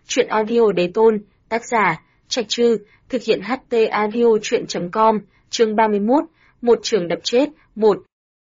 Truyện audio đế tôn, tác giả, Trạch Trư, thực hiện HT audio truyện.com, chương 31, một trường đập chết, 1.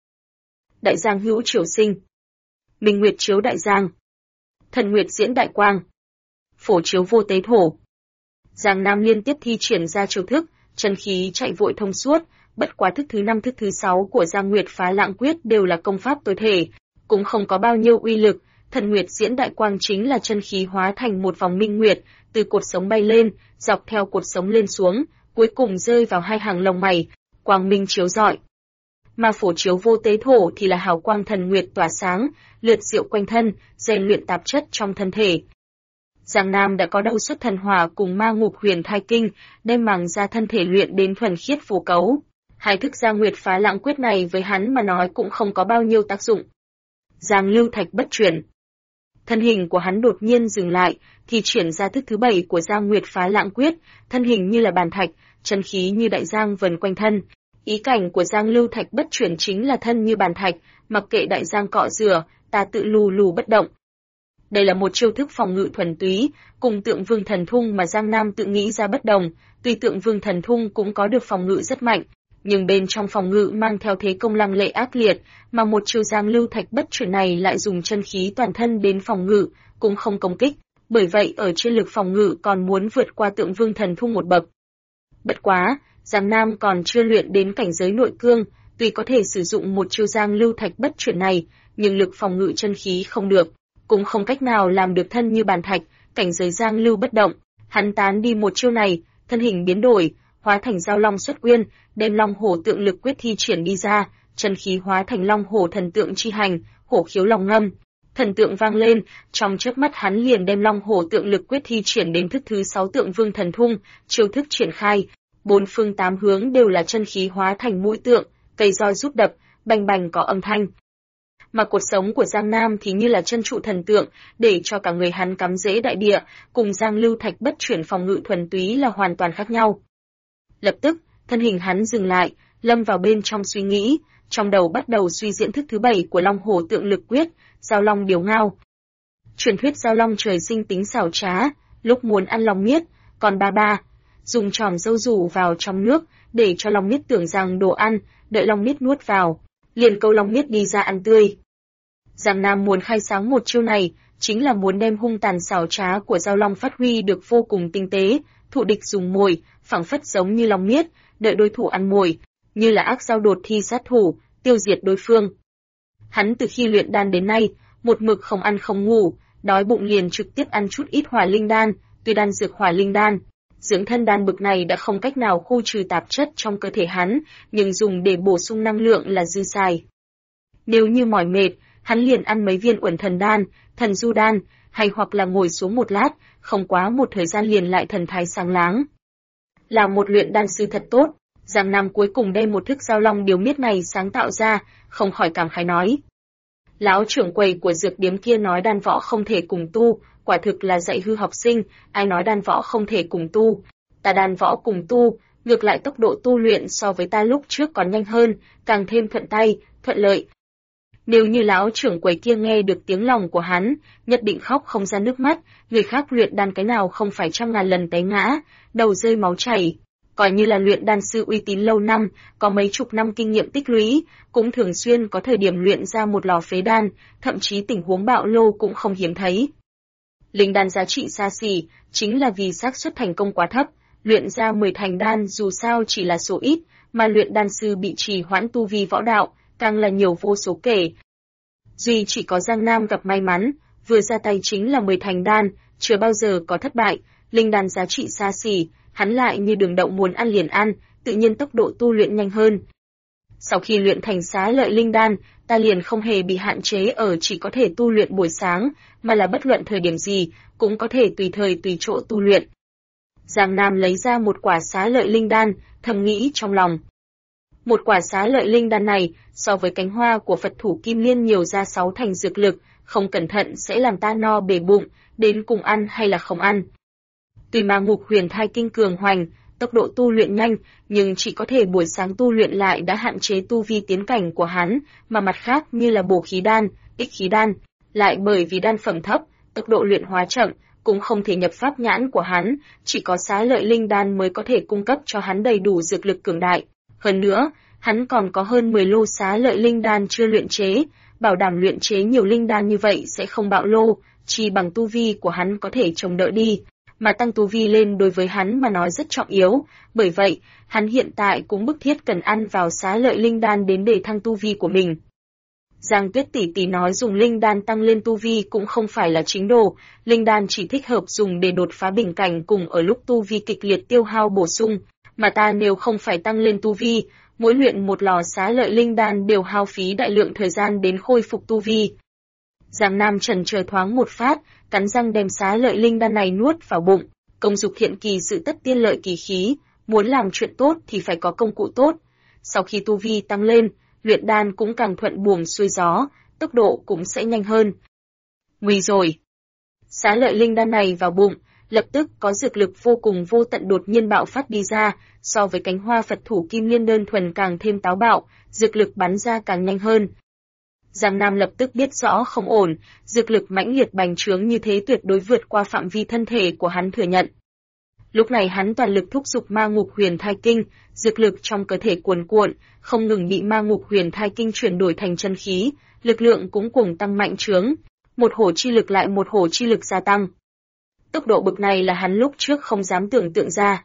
Đại Giang hữu triều sinh. Minh Nguyệt chiếu đại giang. Thần Nguyệt diễn đại quang. Phổ chiếu vô tế thổ. Giang Nam liên tiếp thi triển ra chiêu thức, chân khí chạy vội thông suốt, bất quá thức thứ 5 thức thứ 6 của Giang Nguyệt phá lãng quyết đều là công pháp tối thể, cũng không có bao nhiêu uy lực. Thần Nguyệt diễn đại quang chính là chân khí hóa thành một vòng minh nguyệt, từ cột sống bay lên, dọc theo cột sống lên xuống, cuối cùng rơi vào hai hàng lông mày, quang minh chiếu rọi. Mà phổ chiếu vô tế thổ thì là hào quang thần nguyệt tỏa sáng, lượt diệu quanh thân, rèn luyện tạp chất trong thân thể. Giang Nam đã có đau xuất thần hỏa cùng ma ngục huyền thai kinh, đem màng ra thân thể luyện đến thuần khiết phù cấu. Hai thức Giang Nguyệt phá lãng quyết này với hắn mà nói cũng không có bao nhiêu tác dụng. Giang Lưu Thạch bất chuyển. Thân hình của hắn đột nhiên dừng lại, thì chuyển ra thức thứ 7 của Giang Nguyệt phá lãng quyết, thân hình như là bàn thạch, chân khí như đại giang vần quanh thân. Ý cảnh của Giang Lưu Thạch bất chuyển chính là thân như bàn thạch, mặc kệ đại giang cọ rửa, ta tự lù lù bất động. Đây là một chiêu thức phòng ngự thuần túy, cùng Tượng Vương Thần Thung mà Giang Nam tự nghĩ ra bất đồng, tuy Tượng Vương Thần Thung cũng có được phòng ngự rất mạnh, nhưng bên trong phòng ngự mang theo thế công lăng lệ ác liệt, mà một chiêu Giang Lưu Thạch bất chuyển này lại dùng chân khí toàn thân đến phòng ngự, cũng không công kích, bởi vậy ở trên lực phòng ngự còn muốn vượt qua Tượng Vương Thần Thung một bậc. Bất quá, Giang Nam còn chưa luyện đến cảnh giới nội cương, tuy có thể sử dụng một chiêu Giang Lưu Thạch bất chuyển này, nhưng lực phòng ngự chân khí không được, cũng không cách nào làm được thân như bàn thạch, cảnh giới Giang Lưu bất động. Hắn tán đi một chiêu này, thân hình biến đổi, hóa thành Giao Long xuất uyên, đem Long Hổ Tượng Lực quyết thi triển đi ra, chân khí hóa thành Long Hổ Thần Tượng chi hành, hổ khiếu long ngâm. Thần tượng vang lên, trong chớp mắt hắn liền đem Long Hổ Tượng Lực quyết thi triển đến thức thứ 6 Tượng Vương Thần Thung, chiêu thức triển khai, bốn phương tám hướng đều là chân khí hóa thành mũi tượng, cây roi rút đập, bành bành có âm thanh. Mà cột sống của Giang Nam thì như là chân trụ thần tượng, để cho cả người hắn cắm rễ đại địa, cùng Giang Lưu Thạch bất chuyển phòng ngự thuần túy là hoàn toàn khác nhau. Lập tức, thân hình hắn dừng lại, lâm vào bên trong suy nghĩ, trong đầu bắt đầu suy diễn thức thứ 7 của Long Hổ Tượng Lực quyết, Giao Long Điếu Ngao. Truyền thuyết Giao Long trời sinh tính xảo trá, lúc muốn ăn long miết, còn ba dùng tròm râu rủ vào trong nước, để cho long miết tưởng rằng đồ ăn, đợi long miết nuốt vào, liền câu long miết đi ra ăn tươi. Giang Nam muốn khai sáng một chiêu này, chính là muốn đem hung tàn xảo trá của Giao Long phát huy được vô cùng tinh tế, thụ địch dùng mồi, phảng phất giống như long miết, đợi đối thủ ăn mồi, như là ác giao đột thi sát thủ, tiêu diệt đối phương. Hắn từ khi luyện đan đến nay, một mực không ăn không ngủ, đói bụng liền trực tiếp ăn chút ít hỏa linh đan, tuy đan dược hỏa linh đan, dưỡng thân đan bực này đã không cách nào khu trừ tạp chất trong cơ thể hắn, nhưng dùng để bổ sung năng lượng là dư xài. Nếu như mỏi mệt, hắn liền ăn mấy viên Uẩn Thần đan, Thần Du đan, hay hoặc là ngồi xuống một lát, không quá một thời gian liền lại thần thái sáng láng. Là một luyện đan sư thật tốt, Giang Nam cuối cùng đem một thức Giao Long Điếu Miết này sáng tạo ra, không khỏi cảm khái nói. Lão trưởng quầy của dược điếm kia nói đan võ không thể cùng tu, quả thực là dạy hư học sinh, ai nói đan võ không thể cùng tu. Ta đan võ cùng tu, ngược lại tốc độ tu luyện so với ta lúc trước còn nhanh hơn, càng thêm thuận tay, thuận lợi. Nếu như lão trưởng quầy kia nghe được tiếng lòng của hắn, nhất định khóc không ra nước mắt, người khác luyện đan cái nào không phải trăm ngàn lần té ngã, đầu rơi máu chảy. Coi như là luyện đan sư uy tín lâu năm, có mấy chục năm kinh nghiệm tích lũy, cũng thường xuyên có thời điểm luyện ra một lò phế đan, thậm chí tình huống bạo lô cũng không hiếm thấy. Linh đan giá trị xa xỉ, chính là vì xác suất thành công quá thấp, luyện ra 10 thành đan dù sao chỉ là số ít, mà luyện đan sư bị trì hoãn tu vi võ đạo, càng là nhiều vô số kể. Duy chỉ có Giang Nam gặp may mắn, vừa ra tay chính là 10 thành đan, chưa bao giờ có thất bại, linh đan giá trị xa xỉ, hắn lại như đường đậu muốn ăn liền ăn, tự nhiên tốc độ tu luyện nhanh hơn. Sau khi luyện thành xá lợi linh đan, ta liền không hề bị hạn chế ở chỉ có thể tu luyện buổi sáng, mà là bất luận thời điểm gì, cũng có thể tùy thời tùy chỗ tu luyện. Giang Nam lấy ra một quả xá lợi linh đan, thầm nghĩ trong lòng. Một quả xá lợi linh đan này, so với cánh hoa của Phật thủ Kim Liên nhiều ra 6 thành dược lực, không cẩn thận sẽ làm ta no bể bụng, đến cùng ăn hay là không ăn. Tuy ma ngục huyền thai kinh cường hoành, tốc độ tu luyện nhanh, nhưng chỉ có thể buổi sáng tu luyện lại đã hạn chế tu vi tiến cảnh của hắn, mà mặt khác như là bổ khí đan, ích khí đan, lại bởi vì đan phẩm thấp, tốc độ luyện hóa chậm, cũng không thể nhập pháp nhãn của hắn, chỉ có xá lợi linh đan mới có thể cung cấp cho hắn đầy đủ dược lực cường đại. Hơn nữa, hắn còn có hơn 10 lô xá lợi linh đan chưa luyện chế, bảo đảm luyện chế nhiều linh đan như vậy sẽ không bạo lô, chỉ bằng tu vi của hắn có thể chống đỡ đi, mà tăng tu vi lên đối với hắn mà nói rất trọng yếu, bởi vậy, hắn hiện tại cũng bức thiết cần ăn vào xá lợi linh đan đến để thăng tu vi của mình. Giang Tuyết tỷ tỷ nói dùng linh đan tăng lên tu vi cũng không phải là chính đồ, linh đan chỉ thích hợp dùng để đột phá bình cảnh cùng ở lúc tu vi kịch liệt tiêu hao bổ sung, mà ta nếu không phải tăng lên tu vi, mỗi luyện một lò xá lợi linh đan đều hao phí đại lượng thời gian đến khôi phục tu vi. Giang Nam chần chờ thoáng một phát, cắn răng đem xá lợi linh đan này nuốt vào bụng, công dục thiện kỳ sự tất tiên lợi kỳ khí, muốn làm chuyện tốt thì phải có công cụ tốt. Sau khi tu vi tăng lên, luyện đan cũng càng thuận buồm xuôi gió, tốc độ cũng sẽ nhanh hơn. Nguy rồi! Xá lợi linh đan này vào bụng, lập tức có dược lực vô cùng vô tận đột nhiên bạo phát đi ra, so với cánh hoa Phật thủ kim liên đơn thuần càng thêm táo bạo, dược lực bắn ra càng nhanh hơn. Giang Nam lập tức biết rõ không ổn, dược lực mãnh liệt bành trướng như thế tuyệt đối vượt qua phạm vi thân thể của hắn thừa nhận. Lúc này hắn toàn lực thúc giục ma ngục huyền thai kinh, dược lực trong cơ thể cuồn cuộn, không ngừng bị ma ngục huyền thai kinh chuyển đổi thành chân khí, lực lượng cũng cùng tăng mạnh trướng, một hổ chi lực lại một hổ chi lực gia tăng. Tốc độ bực này là hắn lúc trước không dám tưởng tượng ra.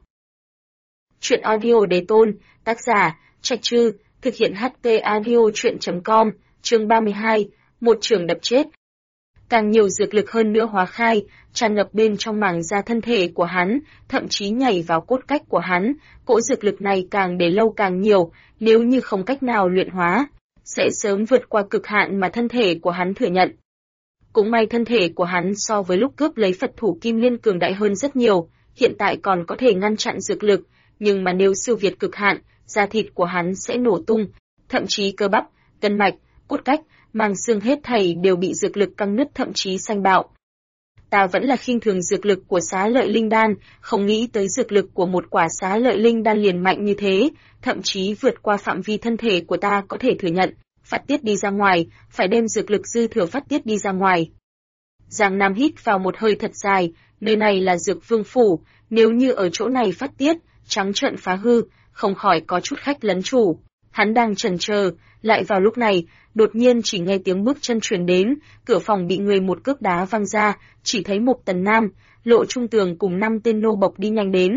Chuyện audio đề tôn, tác giả, Trạch Trư, thực hiện HT audio chuyện.com, chương 32, một trường đập chết. Càng nhiều dược lực hơn nữa hóa khai, tràn ngập bên trong màng da thân thể của hắn, thậm chí nhảy vào cốt cách của hắn, cỗ dược lực này càng để lâu càng nhiều, nếu như không cách nào luyện hóa, sẽ sớm vượt qua cực hạn mà thân thể của hắn thừa nhận. Cũng may thân thể của hắn so với lúc cướp lấy Phật thủ kim liên cường đại hơn rất nhiều, hiện tại còn có thể ngăn chặn dược lực, nhưng mà nếu siêu việt cực hạn, da thịt của hắn sẽ nổ tung, thậm chí cơ bắp, gân mạch, cốt cách, màng xương hết thảy đều bị dược lực căng nứt thậm chí xanh bạo. Ta vẫn là khinh thường dược lực của xá lợi linh đan, không nghĩ tới dược lực của một quả xá lợi linh đan liền mạnh như thế, thậm chí vượt qua phạm vi thân thể của ta có thể thừa nhận, phát tiết đi ra ngoài, phải đem dược lực dư thừa phát tiết đi ra ngoài. Giang Nam hít vào một hơi thật dài, nơi này là dược vương phủ, nếu như ở chỗ này phát tiết, trắng trợn phá hư, không khỏi có chút khách lấn chủ. Hắn đang chần chờ, lại vào lúc này, đột nhiên chỉ nghe tiếng bước chân truyền đến, cửa phòng bị người một cước đá văng ra, chỉ thấy Mục Tần Nam, Lộ Trung Tường cùng 5 tên nô bộc đi nhanh đến.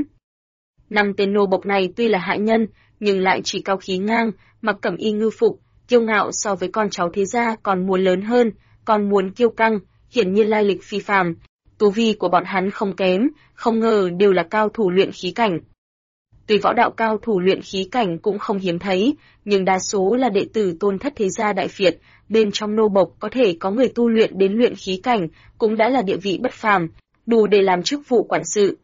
5 tên nô bộc này tuy là hạ nhân, nhưng lại chỉ cao khí ngang, mặc cẩm y ngư phục, kiêu ngạo so với con cháu thế gia còn muốn lớn hơn, còn muốn kiêu căng, hiển nhiên lai lịch phi phàm. Tu vi của bọn hắn không kém, không ngờ đều là cao thủ luyện khí cảnh. Tuy võ đạo cao thủ luyện khí cảnh cũng không hiếm thấy, nhưng đa số là đệ tử tôn thất thế gia Đại Việt, bên trong nô bộc có thể có người tu luyện đến luyện khí cảnh, cũng đã là địa vị bất phàm, đủ để làm chức vụ quản sự.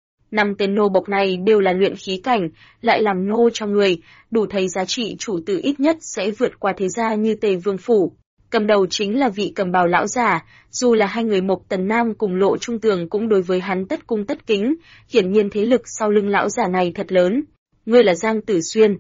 5 tên nô bộc này đều là luyện khí cảnh, lại làm nô cho người, đủ thấy giá trị chủ tử ít nhất sẽ vượt qua thế gia như Tề Vương phủ. Cầm đầu chính là vị cầm bào lão giả, dù là hai người Mộc Tần Nam cùng Lộ Trung Tường cũng đối với hắn tất cung tất kính, hiển nhiên thế lực sau lưng lão giả này thật lớn. Ngươi là Giang Tử Xuyên.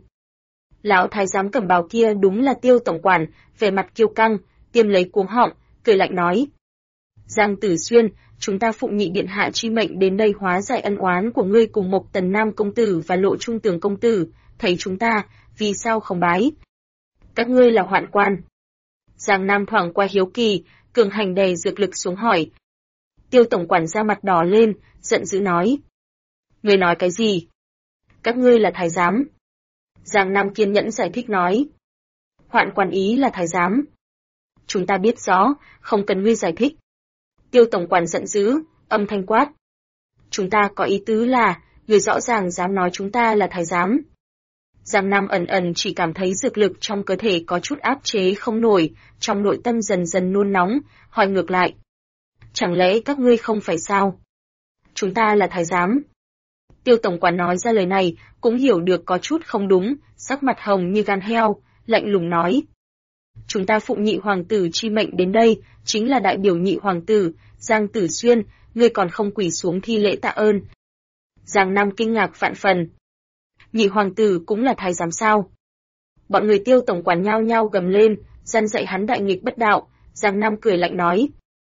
Lão thái giám cầm bào kia đúng là Tiêu tổng quản, vẻ mặt kiêu căng, tiêm lấy cuống họng, cười lạnh nói: Giang Tử Xuyên, chúng ta phụng nhị điện hạ chi mệnh đến đây hóa giải ân oán của ngươi cùng Mộc Tần Nam công tử và Lộ Trung Tường công tử, thấy chúng ta, vì sao không bái? Các ngươi là hoạn quan. Giang Nam thoảng qua hiếu kỳ, cường hành đè dược lực xuống hỏi. Tiêu tổng quản ra mặt đỏ lên, giận dữ nói: Ngươi nói cái gì? Các ngươi là thái giám. Giang Nam kiên nhẫn giải thích nói: Hoạn quan ý là thái giám. Chúng ta biết rõ, không cần ngươi giải thích. Tiêu tổng quản giận dữ, âm thanh quát: Chúng ta có ý tứ là, ngươi rõ ràng dám nói chúng ta là thái giám. Giang Nam ẩn ẩn chỉ cảm thấy dược lực trong cơ thể có chút áp chế không nổi, trong nội tâm dần dần nôn nóng, hỏi ngược lại: Chẳng lẽ các ngươi không phải sao? Chúng ta là thái giám. Tiêu tổng quản nói ra lời này, cũng hiểu được có chút không đúng, sắc mặt hồng như gan heo, lạnh lùng nói: Chúng ta phụng nhị hoàng tử chi mệnh đến đây, chính là đại biểu nhị hoàng tử, Giang Tử Xuyên, ngươi còn không quỳ xuống thi lễ tạ ơn. Giang Nam kinh ngạc vạn phần. Nhị hoàng tử cũng là thái giám sao? Bọn người Tiêu tổng quản nhao nhao gầm lên, gian dạy hắn đại nghịch bất đạo. Giang Nam cười lạnh nói: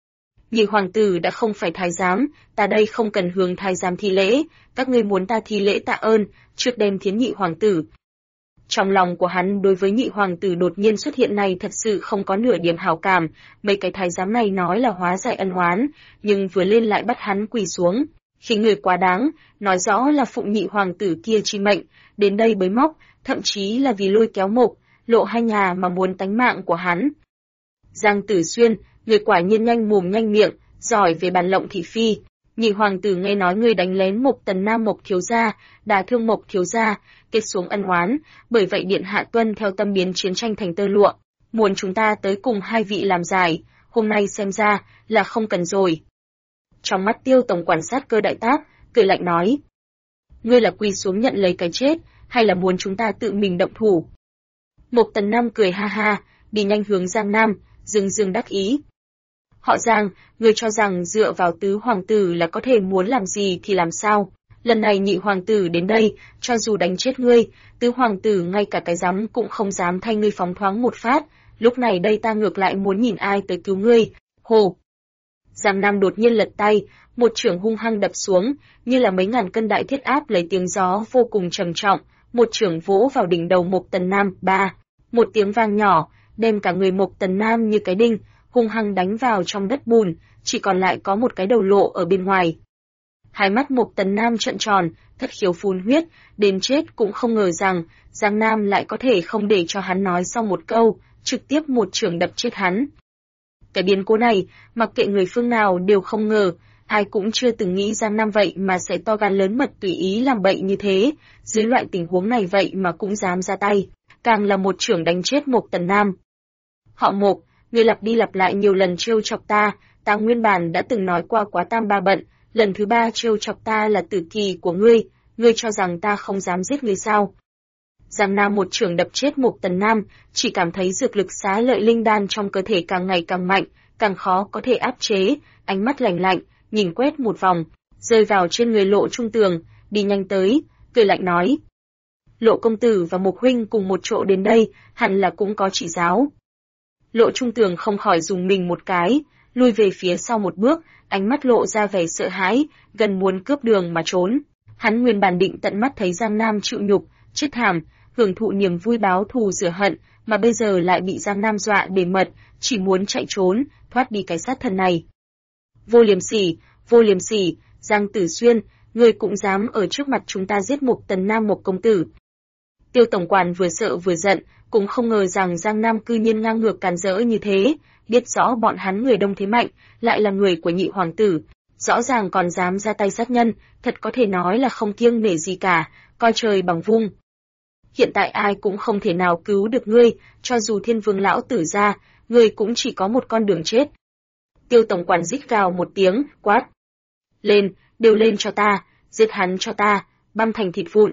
Nhị hoàng tử đã không phải thái giám, ta đây không cần hướng thái giám thi lễ, các ngươi muốn ta thi lễ tạ ơn, trước đem thiến nhị hoàng tử. Trong lòng của hắn đối với nhị hoàng tử đột nhiên xuất hiện này thật sự không có nửa điểm hảo cảm, mấy cái thái giám này nói là hóa giải ân oán, nhưng vừa lên lại bắt hắn quỳ xuống. Khi người quá đáng, nói rõ là phụng nhị hoàng tử kia chi mệnh, đến đây bới móc, thậm chí là vì lôi kéo Mộc, Lộ hai nhà mà muốn tánh mạng của hắn. Giang Tử Xuyên, người quả nhiên nhanh mồm nhanh miệng, giỏi về bàn lộng thị phi. Nhị hoàng tử nghe nói ngươi đánh lén Mộc Tần Nam Mộc thiếu gia, đả thương Mộc thiếu gia, kết xuống ân oán, bởi vậy điện hạ tuân theo tâm biến chiến tranh thành tơ lụa, muốn chúng ta tới cùng hai vị làm giải, hôm nay xem ra là không cần rồi. Trong mắt Tiêu tổng quản sát cơ đại tác, cười lạnh nói: ngươi là quỳ xuống nhận lấy cái chết, hay là muốn chúng ta tự mình động thủ? Mộc Tần Nam cười ha ha, đi nhanh hướng Giang Nam, dương dương đắc ý. Họ Giang, ngươi cho rằng dựa vào tứ hoàng tử là có thể muốn làm gì thì làm sao? Lần này nhị hoàng tử đến đây, cho dù đánh chết ngươi, tứ hoàng tử ngay cả cái rắm cũng không dám thay ngươi phóng thoáng một phát, lúc này đây ta ngược lại muốn nhìn ai tới cứu ngươi. Hồ! Giang Nam đột nhiên lật tay, một chưởng hung hăng đập xuống, như là mấy ngàn cân đại thiết áp lấy tiếng gió vô cùng trầm trọng, một chưởng vỗ vào đỉnh đầu Mộc Tần Nam, ba, một tiếng vang nhỏ, đem cả người Mộc Tần Nam như cái đinh, hung hăng đánh vào trong đất bùn, chỉ còn lại có một cái đầu lộ ở bên ngoài. Hai mắt Mộc Tần Nam trợn tròn, thất khiếu phun huyết, đến chết cũng không ngờ rằng Giang Nam lại có thể không để cho hắn nói xong một câu, trực tiếp một chưởng đập chết hắn. Cái biến cố này, mặc kệ người phương nào đều không ngờ, ai cũng chưa từng nghĩ Giang Nam vậy mà sẽ to gan lớn mật tùy ý làm bậy như thế, dưới loại tình huống này vậy mà cũng dám ra tay, càng là một chưởng đánh chết Mộc Tần Nam. Họ Mộc, ngươi lặp đi lặp lại nhiều lần trêu chọc ta nguyên bản đã từng nói qua quá tam ba bận, lần thứ ba trêu chọc ta là tử kỳ của ngươi cho rằng ta không dám giết ngươi sao? Giang Nam một chưởng đập chết Mộc Tần Nam, chỉ cảm thấy dược lực xá lợi linh đan trong cơ thể càng ngày càng mạnh, càng khó có thể áp chế, ánh mắt lạnh lạnh, nhìn quét một vòng, rơi vào trên người Lộ Trung Tường, đi nhanh tới, cười lạnh nói: Lộ công tử và Mộc huynh cùng một chỗ đến đây, hẳn là cũng có chỉ giáo. Lộ Trung Tường không khỏi dùng mình một cái, lui về phía sau một bước, ánh mắt lộ ra vẻ sợ hãi, gần muốn cướp đường mà trốn. Hắn nguyên bản định tận mắt thấy Giang Nam chịu nhục, chết thảm, hưởng thụ niềm vui báo thù rửa hận, mà bây giờ lại bị Giang Nam dọa để mật, chỉ muốn chạy trốn, thoát đi cái sát thần này. Vô liêm sỉ, Giang Tử Xuyên, ngươi cũng dám ở trước mặt chúng ta giết Mộc Tần Nam Mộc công tử. Tiêu tổng quản vừa sợ vừa giận, cũng không ngờ rằng Giang Nam cư nhiên ngang ngược càn rỡ như thế, biết rõ bọn hắn người đông thế mạnh, lại là người của nhị hoàng tử, rõ ràng còn dám ra tay sát nhân, thật có thể nói là không kiêng nể gì cả, coi trời bằng vung. Hiện tại ai cũng không thể nào cứu được ngươi, cho dù Thiên Vương lão tử ra, ngươi cũng chỉ có một con đường chết. Tiêu tổng quản rít gào một tiếng, quát: lên, đều lên cho ta, giết hắn cho ta, băm thành thịt vụn.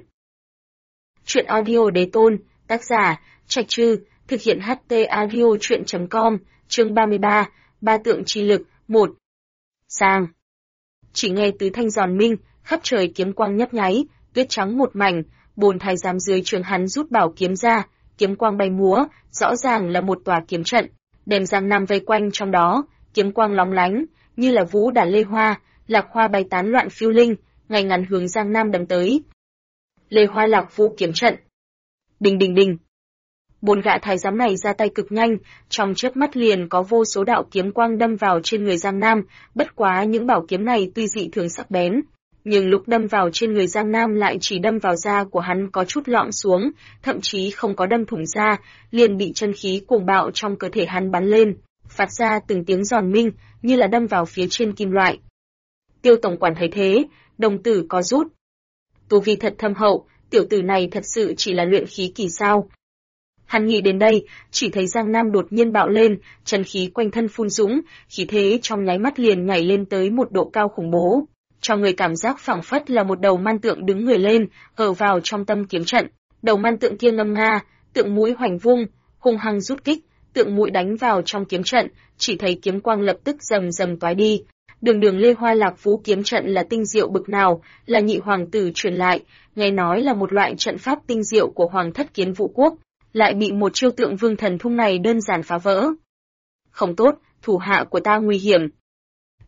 Chuyện audio đế tôn, tác giả Trạch Trư, thực hiện HT audio truyện.com, chương 33, ba tượng chi lực, 1. Sang. Chỉ nghe tứ thanh giòn minh, khắp trời kiếm quang nhấp nháy, tuyết trắng một mảnh, bồn thái giám dưới trường hắn rút bảo kiếm ra, kiếm quang bay múa, rõ ràng là một tòa kiếm trận, đem Giang Nam vây quanh trong đó, kiếm quang lóng lánh, như là vũ đàn lê hoa, lạc hoa bay tán loạn phiêu linh, ngày ngắn hướng Giang Nam đâm tới. Lê hoa lạc vũ kiếm trận. Đình đình đình. Bốn gã thái giám này ra tay cực nhanh, trong chớp mắt liền có vô số đạo kiếm quang đâm vào trên người Giang Nam, bất quá những bảo kiếm này tuy dị thường sắc bén, nhưng lúc đâm vào trên người Giang Nam lại chỉ đâm vào da của hắn có chút lõm xuống, thậm chí không có đâm thủng da, liền bị chân khí cuồng bạo trong cơ thể hắn bắn lên, phát ra từng tiếng giòn minh, như là đâm vào phía trên kim loại. Tiêu tổng quản thấy thế, đồng tử có rút. Tu vi thật thâm hậu, tiểu tử này thật sự chỉ là luyện khí kỳ sao? Hắn nghĩ đến đây, chỉ thấy Giang Nam đột nhiên bạo lên, chân khí quanh thân phun dũng, khí thế trong nháy mắt liền nhảy lên tới một độ cao khủng bố, cho người cảm giác phảng phất là một đầu man tượng đứng người lên, ở vào trong tâm kiếm trận. Đầu man tượng kia ngâm nga, tượng mũi hoành vung, hung hăng rút kích, tượng mũi đánh vào trong kiếm trận, chỉ thấy kiếm quang lập tức rầm rầm toái đi. Đường Lê Hoa Lạc Phú kiếm trận là tinh diệu bực nào, là nhị hoàng tử truyền lại, nghe nói là một loại trận pháp tinh diệu của Hoàng thất Kiến Vũ quốc, lại bị một chiêu tượng vương thần thung này đơn giản phá vỡ. Không tốt, thủ hạ của ta nguy hiểm.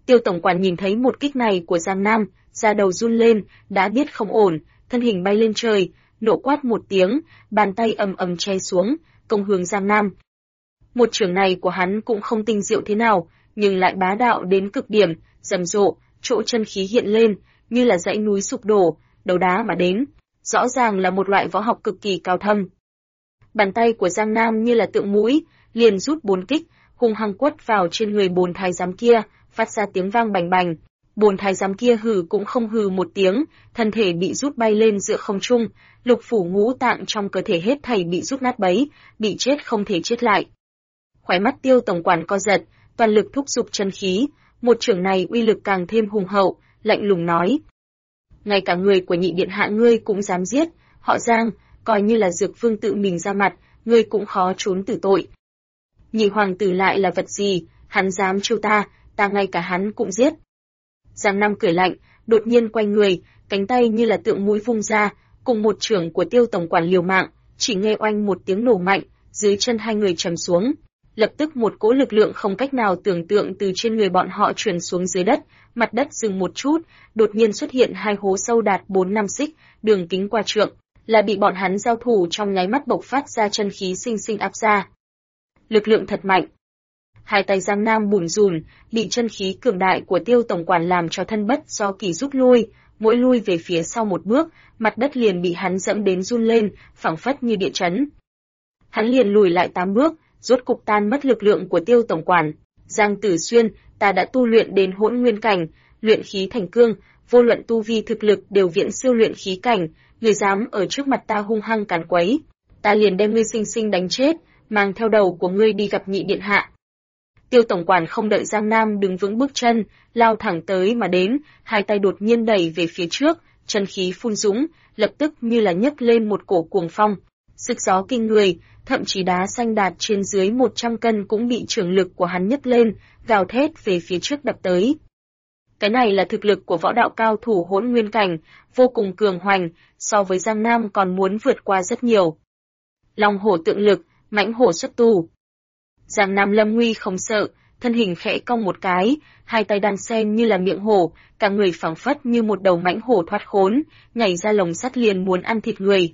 Tiêu tổng quản nhìn thấy một kích này của Giang Nam, da đầu run lên, đã biết không ổn, thân hình bay lên trời, nộ quát một tiếng, bàn tay ầm ầm che xuống, công hướng Giang Nam. Một chưởng này của hắn cũng không tinh diệu thế nào, nhưng lại bá đạo đến cực điểm, rầm rộ, chỗ chân khí hiện lên, như là dãy núi sụp đổ, đấu đá mà đến. Rõ ràng là một loại võ học cực kỳ cao thâm. Bàn tay của Giang Nam như là tượng mũi, liền rút 4 kích, hung hăng quất vào trên người Bồn thái giám kia, phát ra tiếng vang bành bành. Bồn thái giám kia hừ cũng không hừ một tiếng, thân thể bị rút bay lên giữa không trung, lục phủ ngũ tạng trong cơ thể hết thảy bị rút nát bấy, bị chết không thể chết lại. Khóe mắt Tiêu tổng quản co giật, toàn lực thúc giục chân khí, một chưởng này uy lực càng thêm hùng hậu, lạnh lùng nói: ngay cả người của nhị điện hạ ngươi cũng dám giết, họ Giang, coi như là Dược Vương tự mình ra mặt, ngươi cũng khó trốn từ tội. Nhị hoàng tử lại là vật gì, hắn dám trêu ta ngay cả hắn cũng giết. Giang Nam cười lạnh, đột nhiên quay người, cánh tay như là tượng mũi vung ra, cùng một chưởng của Tiêu tổng quản liều mạng, chỉ nghe oanh một tiếng nổ mạnh, dưới chân hai người trầm xuống. Lập tức một cỗ lực lượng không cách nào tưởng tượng từ trên người bọn họ truyền xuống dưới đất, mặt đất dừng một chút, đột nhiên xuất hiện hai hố sâu đạt 4-5 xích, đường kính qua trượng, là bị bọn hắn giao thủ trong nháy mắt bộc phát ra chân khí sinh sinh áp ra. Lực lượng thật mạnh. Hai tay Giang Nam bủn rủn, bị chân khí cường đại của Tiêu tổng quản làm cho thân bất do kỳ rút lui, mỗi lui về phía sau một bước, mặt đất liền bị hắn dẫm đến run lên, phảng phất như địa chấn. Hắn liền lùi lại 8 bước, rốt cục tan mất lực lượng của Tiêu tổng quản. Giang Tử Xuyên, ta đã tu luyện đến hỗn nguyên cảnh, luyện khí thành cương, vô luận tu vi thực lực đều viễn siêu luyện khí cảnh, ngươi dám ở trước mặt ta hung hăng càn quấy, ta liền đem ngươi sinh sinh đánh chết, mang theo đầu của ngươi đi gặp nhị điện hạ. Tiêu tổng quản không đợi Giang Nam đứng vững bước chân, lao thẳng tới mà đến, hai tay đột nhiên đẩy về phía trước, chân khí phun dũng, lập tức như là nhấc lên một cổ cuồng phong, sức gió kinh người, thậm chí đá xanh đạt trên dưới 100 cân cũng bị trường lực của hắn nhấc lên, gào thét về phía trước đập tới. Cái này là thực lực của võ đạo cao thủ hỗn nguyên cảnh, vô cùng cường hoành, so với Giang Nam còn muốn vượt qua rất nhiều. Long hổ tượng lực, mãnh hổ xuất tu. Giang Nam lâm nguy không sợ, thân hình khẽ cong một cái, hai tay đan xen như là miệng hổ, cả người phảng phất như một đầu mãnh hổ thoát khốn, nhảy ra lồng sắt liền muốn ăn thịt người.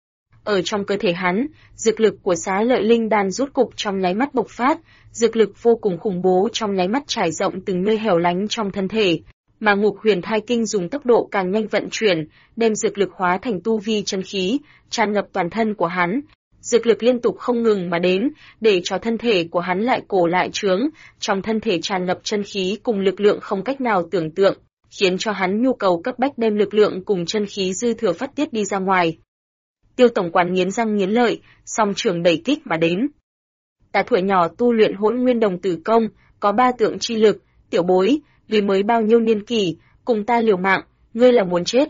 Ở trong cơ thể hắn, dược lực của Xá Lợi Linh Đan rút cục trong nháy mắt bộc phát, dược lực vô cùng khủng bố trong nháy mắt trải rộng từng nơi hẻo lánh trong thân thể, mà Ngục Huyền Thai Kinh dùng tốc độ càng nhanh vận chuyển, đem dược lực hóa thành tu vi chân khí, tràn ngập toàn thân của hắn. Dược lực liên tục không ngừng mà đến, để cho thân thể của hắn lại cổ lại trướng, trong thân thể tràn ngập chân khí cùng lực lượng không cách nào tưởng tượng, khiến cho hắn nhu cầu cấp bách đem lực lượng cùng chân khí dư thừa phát tiết đi ra ngoài. Tiêu tổng quản nghiến răng nghiến lợi, song trường đẩy kích mà đến. Ta tuổi nhỏ tu luyện hỗn nguyên đồng tử công, có 3 tượng chi lực, tiểu bối, ngươi mới bao nhiêu niên kỷ, cùng ta liều mạng, ngươi là muốn chết.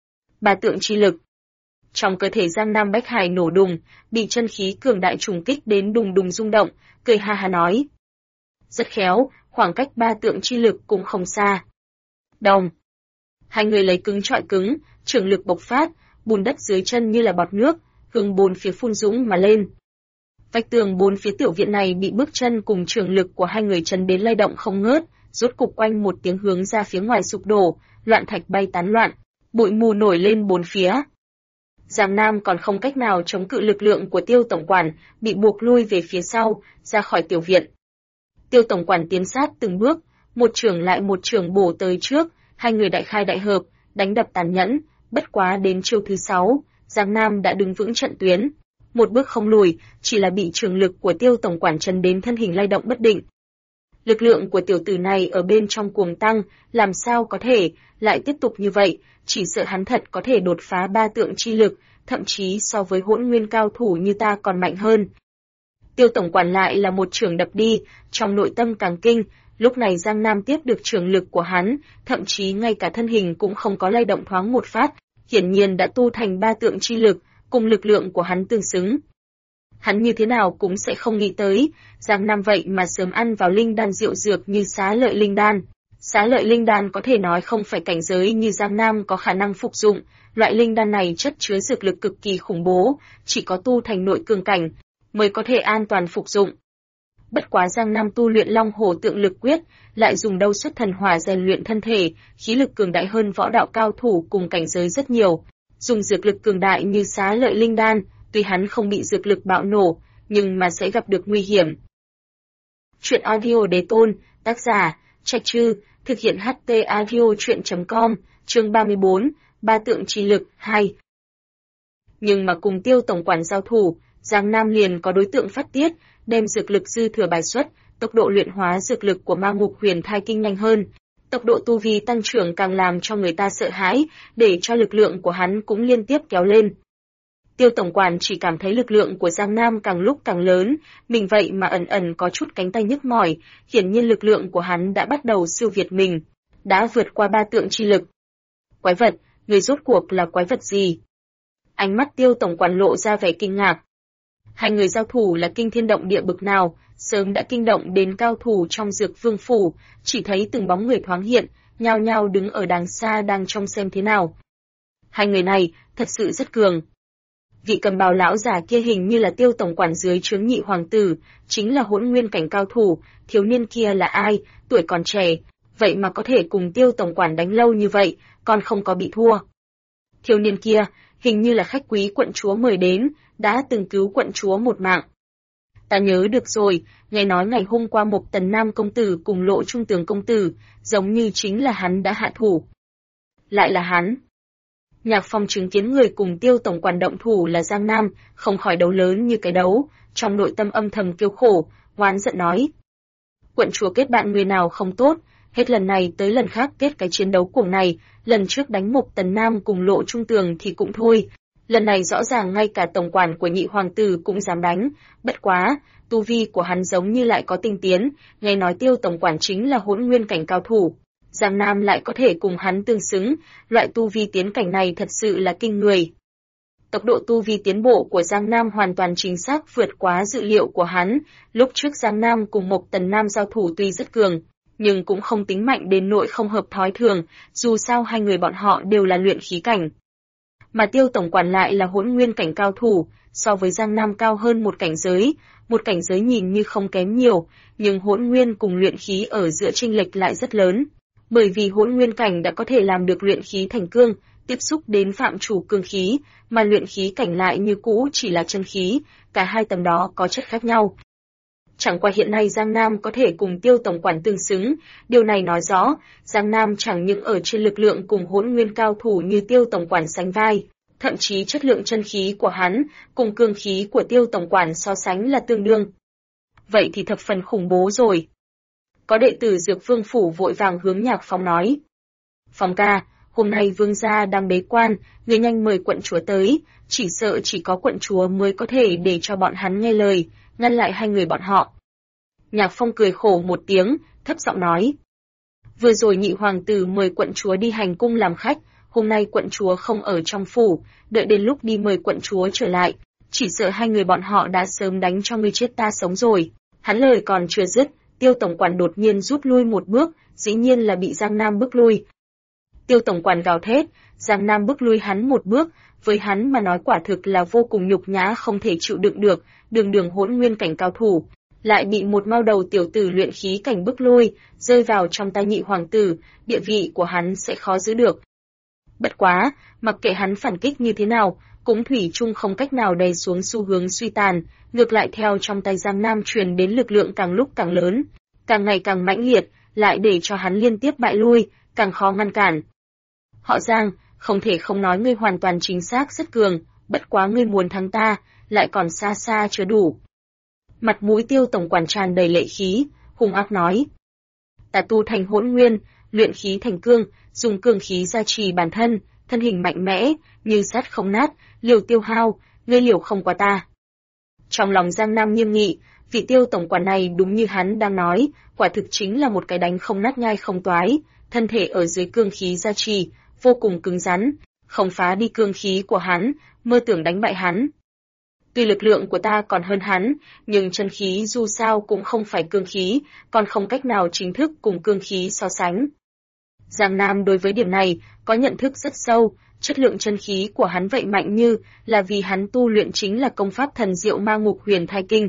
3 tượng chi lực. Trong cơ thể Giang Nam Bách Hải nổ đùng, bị chân khí cường đại trùng kích đến đùng đùng rung động, cười ha ha nói. Rất khéo, khoảng cách 3 tượng chi lực cũng không xa. Đồng. Hai người lấy cứng chọi cứng, trường lực bộc phát, bùn đất dưới chân như là bọt nước, hướng bốn phía phun dũng mà lên. Vách tường bốn phía tiểu viện này bị bước chân cùng trường lực của hai người chấn đến lay động không ngớt, rốt cục quanh một tiếng hướng ra phía ngoài sụp đổ, loạn thạch bay tán loạn, bụi mù nổi lên bốn phía. Giang Nam còn không cách nào chống cự lực lượng của Tiêu tổng quản, bị buộc lui về phía sau, ra khỏi tiểu viện. Tiêu tổng quản tiến sát từng bước, một trường lại một trường bổ tới trước, hai người đại khai đại hợp, đánh đập tàn nhẫn, bất quá đến chiêu thứ 6, Giang Nam đã đứng vững trận tuyến, một bước không lùi, chỉ là bị trường lực của Tiêu tổng quản chấn đến thân hình lay động bất định. Lực lượng của tiểu tử này ở bên trong cuồng tăng, làm sao có thể lại tiếp tục như vậy, chỉ sợ hắn thật có thể đột phá 3 tượng chi lực, thậm chí so với hỗn nguyên cao thủ như ta còn mạnh hơn. Tiêu tổng quản lại là một trường đập đi, trong nội tâm càng kinh, lúc này Giang Nam tiếp được trường lực của hắn, thậm chí ngay cả thân hình cũng không có lay động thoáng một phát, hiển nhiên đã tu thành 3 tượng chi lực, cùng lực lượng của hắn tương xứng. Hắn như thế nào cũng sẽ không nghĩ tới, Giang Nam vậy mà sớm ăn vào linh đan diệu dược như Xá Lợi Linh Đan. Xá Lợi Linh Đan có thể nói không phải cảnh giới như Giang Nam có khả năng phục dụng, loại linh đan này chất chứa dược lực cực kỳ khủng bố, chỉ có tu thành nội cường cảnh mới có thể an toàn phục dụng. Bất quá Giang Nam tu luyện Long Hổ Tượng Lực Quyết, lại dùng đâu xuất thần hỏa rèn luyện thân thể, khí lực cường đại hơn võ đạo cao thủ cùng cảnh giới rất nhiều. Dùng dược lực cường đại như Xá Lợi Linh Đan, tuy hắn không bị dược lực bạo nổ, nhưng mà sẽ gặp được nguy hiểm. Truyện audio Đế Tôn, tác giả Trạch Trư, thực hiện HT audio truyện.com, chương 34, Ba tượng chi lực 2. Nhưng mà cùng Tiêu tổng quản giao thủ, Giang Nam liền có đối tượng phát tiết, đem dược lực dư thừa bài xuất, tốc độ luyện hóa dược lực của Ma Ngục Huyền Thai Kinh nhanh hơn, tốc độ tu vi tăng trưởng càng làm cho người ta sợ hãi, để cho lực lượng của hắn cũng liên tiếp kéo lên. Tiêu tổng quản chỉ cảm thấy lực lượng của Giang Nam càng lúc càng lớn, mình vậy mà ẩn ẩn có chút cánh tay nhức mỏi, hiển nhiên lực lượng của hắn đã bắt đầu siêu việt mình, đã vượt qua ba tượng chi lực. Quái vật, người rốt cuộc là quái vật gì? Ánh mắt Tiêu tổng quản lộ ra vẻ kinh ngạc. Hai người giao thủ là kinh thiên động địa bực nào, sớm đã kinh động đến cao thủ trong Dược Vương phủ, chỉ thấy từng bóng người thoáng hiện, nhao nhao đứng ở đằng xa đang trông xem thế nào. Hai người này thật sự rất cường. Vị cầm bào lão già kia hình như là Tiêu tổng quản dưới trướng Nhị hoàng tử, chính là hỗn nguyên cảnh cao thủ, thiếu niên kia là ai, tuổi còn trẻ, vậy mà có thể cùng Tiêu tổng quản đánh lâu như vậy, còn không có bị thua. Thiếu niên kia, hình như là khách quý quận chúa mời đến, đã từng cứu quận chúa một mạng. Ta nhớ được rồi, nghe nói ngày hôm qua Mộc Tần Nam công tử cùng Lộ Trung Tường công tử, giống như chính là hắn đã hạ thủ. Lại là hắn. Nhạc Phong chứng kiến người cùng Tiêu tổng quản động thủ là Giang Nam, không khỏi đấu lớn như cái đấu, trong nội tâm âm thầm kêu khổ, oán giận nói. Quận chúa kết bạn người nào không tốt, hết lần này tới lần khác kết cái chiến đấu cuồng này, lần trước đánh Mộc Tần Nam cùng Lộ Trung Tường thì cũng thôi. Lần này rõ ràng ngay cả tổng quản của Nhị hoàng tử cũng dám đánh, bất quá, tu vi của hắn giống như lại có tinh tiến, nghe nói Tiêu tổng quản chính là hỗn nguyên cảnh cao thủ. Giang Nam lại có thể cùng hắn tương xứng, loại tu vi tiến cảnh này thật sự là kinh người. Tốc độ tu vi tiến bộ của Giang Nam hoàn toàn chính xác vượt quá dự liệu của hắn, lúc trước Giang Nam cùng Mộc Tần Nam giao thủ tuy rất cường, nhưng cũng không tính mạnh đến nỗi không hợp thói thường, dù sao hai người bọn họ đều là luyện khí cảnh. Mà Tiêu tổng quản lại là hỗn nguyên cảnh cao thủ, so với Giang Nam cao hơn một cảnh giới nhìn như không kém nhiều, nhưng hỗn nguyên cùng luyện khí ở giữa chênh lệch lại rất lớn. Bởi vì hỗn nguyên cảnh đã có thể làm được luyện khí thành cương, tiếp xúc đến phạm chủ cương khí, mà luyện khí cảnh lại như cũ chỉ là chân khí, cả hai tầng đó có chất khác nhau. Chẳng qua hiện nay Giang Nam có thể cùng Tiêu tổng quản tương xứng, điều này nói rõ, Giang Nam chẳng những ở trên lực lượng cùng hỗn nguyên cao thủ như Tiêu tổng quản sánh vai, thậm chí chất lượng chân khí của hắn cùng cương khí của Tiêu tổng quản so sánh là tương đương. Vậy thì thập phần khủng bố rồi. Có đệ tử Dược Vương phủ vội vàng hướng Nhạc Phong nói. Phong ca, hôm nay vương gia đang bế quan, người nhanh mời quận chúa tới, chỉ sợ chỉ có quận chúa mới có thể để cho bọn hắn nghe lời, ngăn lại hai người bọn họ. Nhạc Phong cười khổ một tiếng, thấp giọng nói. Vừa rồi Nhị hoàng tử mời quận chúa đi hành cung làm khách, hôm nay quận chúa không ở trong phủ, đợi đến lúc đi mời quận chúa trở lại, chỉ sợ hai người bọn họ đã sớm đánh cho ngươi chết ta sống rồi. Hắn lời còn chưa dứt, Tiêu tổng quản đột nhiên rút lui một bước, dĩ nhiên là bị Giang Nam bước lui. Tiêu tổng quản gào thét, Giang Nam bước lui hắn một bước, với hắn mà nói quả thực là vô cùng nhục nhã không thể chịu đựng được, đường hỗn nguyên cảnh cao thủ, lại bị một mao đầu tiểu tử luyện khí cảnh bước lui, rơi vào trong tay Nhị hoàng tử, địa vị của hắn sẽ khó giữ được. Bất quá, mặc kệ hắn phản kích như thế nào, cũng thủy chung không cách nào đè xuống xu hướng suy tàn, ngược lại theo trong tay Giang Nam truyền đến lực lượng càng lúc càng lớn, càng ngày càng mãnh liệt, lại để cho hắn liên tiếp bại lui, càng khó ngăn cản. Họ Giang, không thể không nói ngươi hoàn toàn chính xác rất cường, bất quá ngươi muốn thắng ta, lại còn xa xa chưa đủ. Mặt mũi Tiêu tổng quản tràn đầy lệ khí, hung ác nói. Ta tu thành hỗn nguyên, luyện khí thành cương, dùng cương khí gia trì bản thân, thân hình mạnh mẽ, như sắt không nát, liều tiêu hao, ngươi liều không qua ta. Trong lòng Giang Nam nghiêm nghị, vị Tiêu tổng quản này đúng như hắn đang nói, quả thực chính là một cái đánh không nát nhai không toái, thân thể ở dưới cương khí gia trì, vô cùng cứng rắn, không phá đi cương khí của hắn, mơ tưởng đánh bại hắn. Tuy lực lượng của ta còn hơn hắn, nhưng chân khí dù sao cũng không phải cương khí, còn không cách nào chính thức cùng cương khí so sánh. Giang Nam đối với điểm này có nhận thức rất sâu, chất lượng chân khí của hắn vậy mạnh như là vì hắn tu luyện chính là công pháp thần diệu Ma Ngục Huyền Thai Kinh,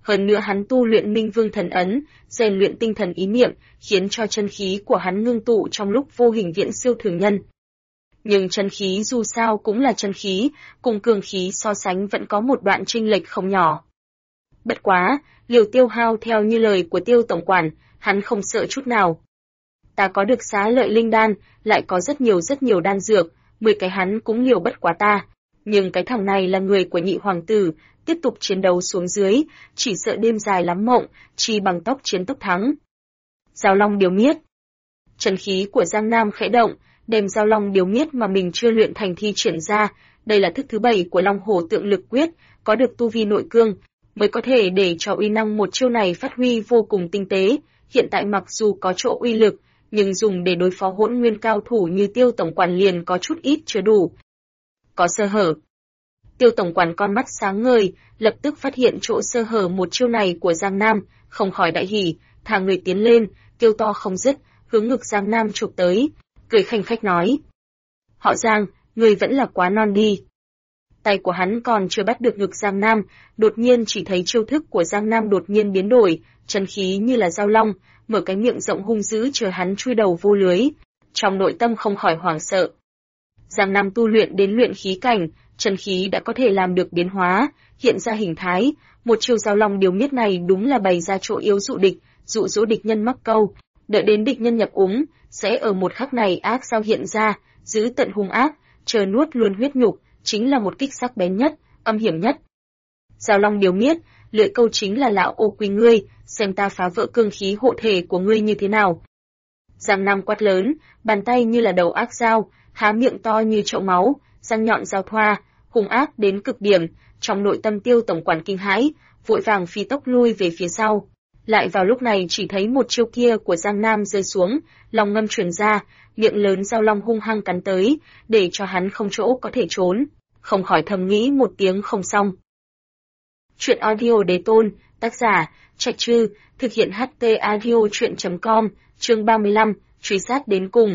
Hơn nữa hắn tu luyện Minh Vương Thần Ấn, rèn luyện tinh thần ý niệm, khiến cho chân khí của hắn ngưng tụ trong lúc vô hình viễn siêu thường nhân. Nhưng chân khí dù sao cũng là chân khí, cùng cường khí so sánh vẫn có một đoạn chênh lệch không nhỏ. Bất quá, liều tiêu hao theo như lời của Tiêu tổng quản, hắn không sợ chút nào. Ta có được xá lợi linh đan, lại có rất nhiều đan dược, 10 cái hắn cũng liều bất quá ta. Nhưng cái thằng này là người của nhị hoàng tử, tiếp tục chiến đấu xuống dưới, chỉ sợ đêm dài lắm mộng, chi bằng tốc chiến tốc thắng. Giao Long Điếu Miết. Chân khí của Giang Nam khẽ động, đem Giao Long Điếu Miết mà mình chưa luyện thành thi triển ra, đây là thức thứ 7 của Long Hổ Tượng Lực Quyết, có được tu vi nội cương, mới có thể để cho uy năng một chiêu này phát huy vô cùng tinh tế. Hiện tại mặc dù có chỗ uy lực, nhưng dùng để đối phó hỗn nguyên cao thủ như Tiêu tổng quản liền có chút ít chưa đủ. Có sơ hở. Tiêu tổng quản con mắt sáng ngời, lập tức phát hiện chỗ sơ hở một chiêu này của Giang Nam, không khỏi đại hỉ, thả người tiến lên, kêu to không dứt, hướng ngực Giang Nam chụp tới, cười khanh khách nói: "Họ Giang, người vẫn là quá non đi." Tay của hắn còn chưa bắt được ngực Giang Nam, đột nhiên chỉ thấy chiêu thức của Giang Nam đột nhiên biến đổi, chân khí như là dao long, mở cái miệng rộng hung dữ chờ hắn chui đầu vô lưới. Trong nội tâm không khỏi hoảng sợ. Giang Nam tu luyện đến luyện khí cảnh, chân khí đã có thể làm được biến hóa, hiện ra hình thái, một chiêu Giao Long Điếu Miết này đúng là bày ra chỗ yếu dụ địch, dụ dỗ địch nhân mắc câu, đợi đến địch nhân nhập úng, sẽ ở một khắc này ác giao hiện ra, giữ tận hung ác, chờ nuốt luôn huyết nhục, chính là một kích sắc bén nhất, âm hiểm nhất. Giao Long Điếu Miết, lưỡi câu chính là lão ô quý ngươi, xem ta phá vỡ cương khí hộ thể của ngươi như thế nào. Giang Nam quát lớn, bàn tay như là đầu ác dao, há miệng to như chậu máu, răng nhọn giao thoa, hung ác đến cực điểm. Trong nội tâm Tiêu tổng quản kinh hãi, vội vàng phi tốc lui về phía sau. Lại vào lúc này chỉ thấy một chiêu kia của Giang Nam rơi xuống, long ngâm truyền ra, miệng lớn giao long hung hăng cắn tới, để cho hắn không chỗ có thể trốn, không khỏi thầm nghĩ một tiếng không xong. Chuyện audio Đế Tôn, tác giả Trạch Trư, thực hiện HT Audio Truyện.com, chương 35, truy sát đến cùng.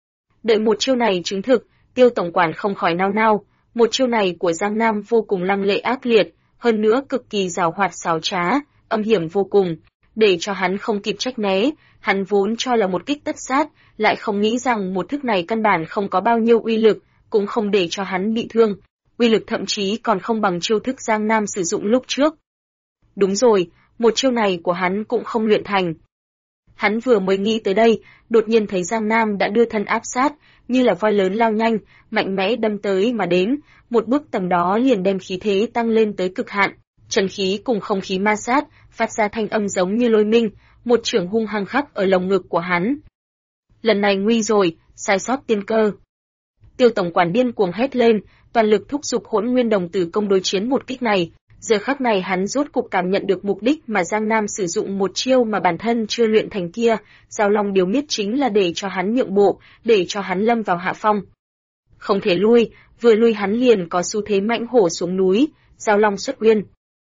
Đợi một chiêu này chứng thực, Tiêu tổng quản không khỏi nao nao, một chiêu này của Giang Nam vô cùng lăng lệ ác liệt, hơn nữa cực kỳ giàu hoạt xảo trá, âm hiểm vô cùng, để cho hắn không kịp trách né, hắn vốn cho là một kích tất sát, lại không nghĩ rằng một thức này căn bản không có bao nhiêu uy lực, cũng không để cho hắn bị thương, uy lực thậm chí còn không bằng chiêu thức Giang Nam sử dụng lúc trước. Đúng rồi, một chiêu này của hắn cũng không luyện thành. Hắn vừa mới nghĩ tới đây, đột nhiên thấy Giang Nam đã đưa thân áp sát, như là voi lớn lao nhanh, mạnh mẽ đâm tới mà đến, một bước tầm đó liền đem khí thế tăng lên tới cực hạn, chân khí cùng không khí ma sát, phát ra thanh âm giống như lôi minh, một chưởng hung hăng khắc ở lồng ngực của hắn. Lần này nguy rồi, sai sót tiên cơ. Tiêu tổng quản điên cuồng hét lên, toàn lực thúc giục Hỗn Nguyên Đồng Tử Công đối chiến một kích này. Giờ khắc này hắn rốt cục cảm nhận được mục đích mà Giang Nam sử dụng một chiêu mà bản thân chưa luyện thành kia, Giao Long Điếu Miết chính là để cho hắn nhượng bộ, để cho hắn lâm vào hạ phong. Không thể lui, vừa lui hắn liền có xu thế mãnh hổ xuống núi, Giao Long xuất uyên.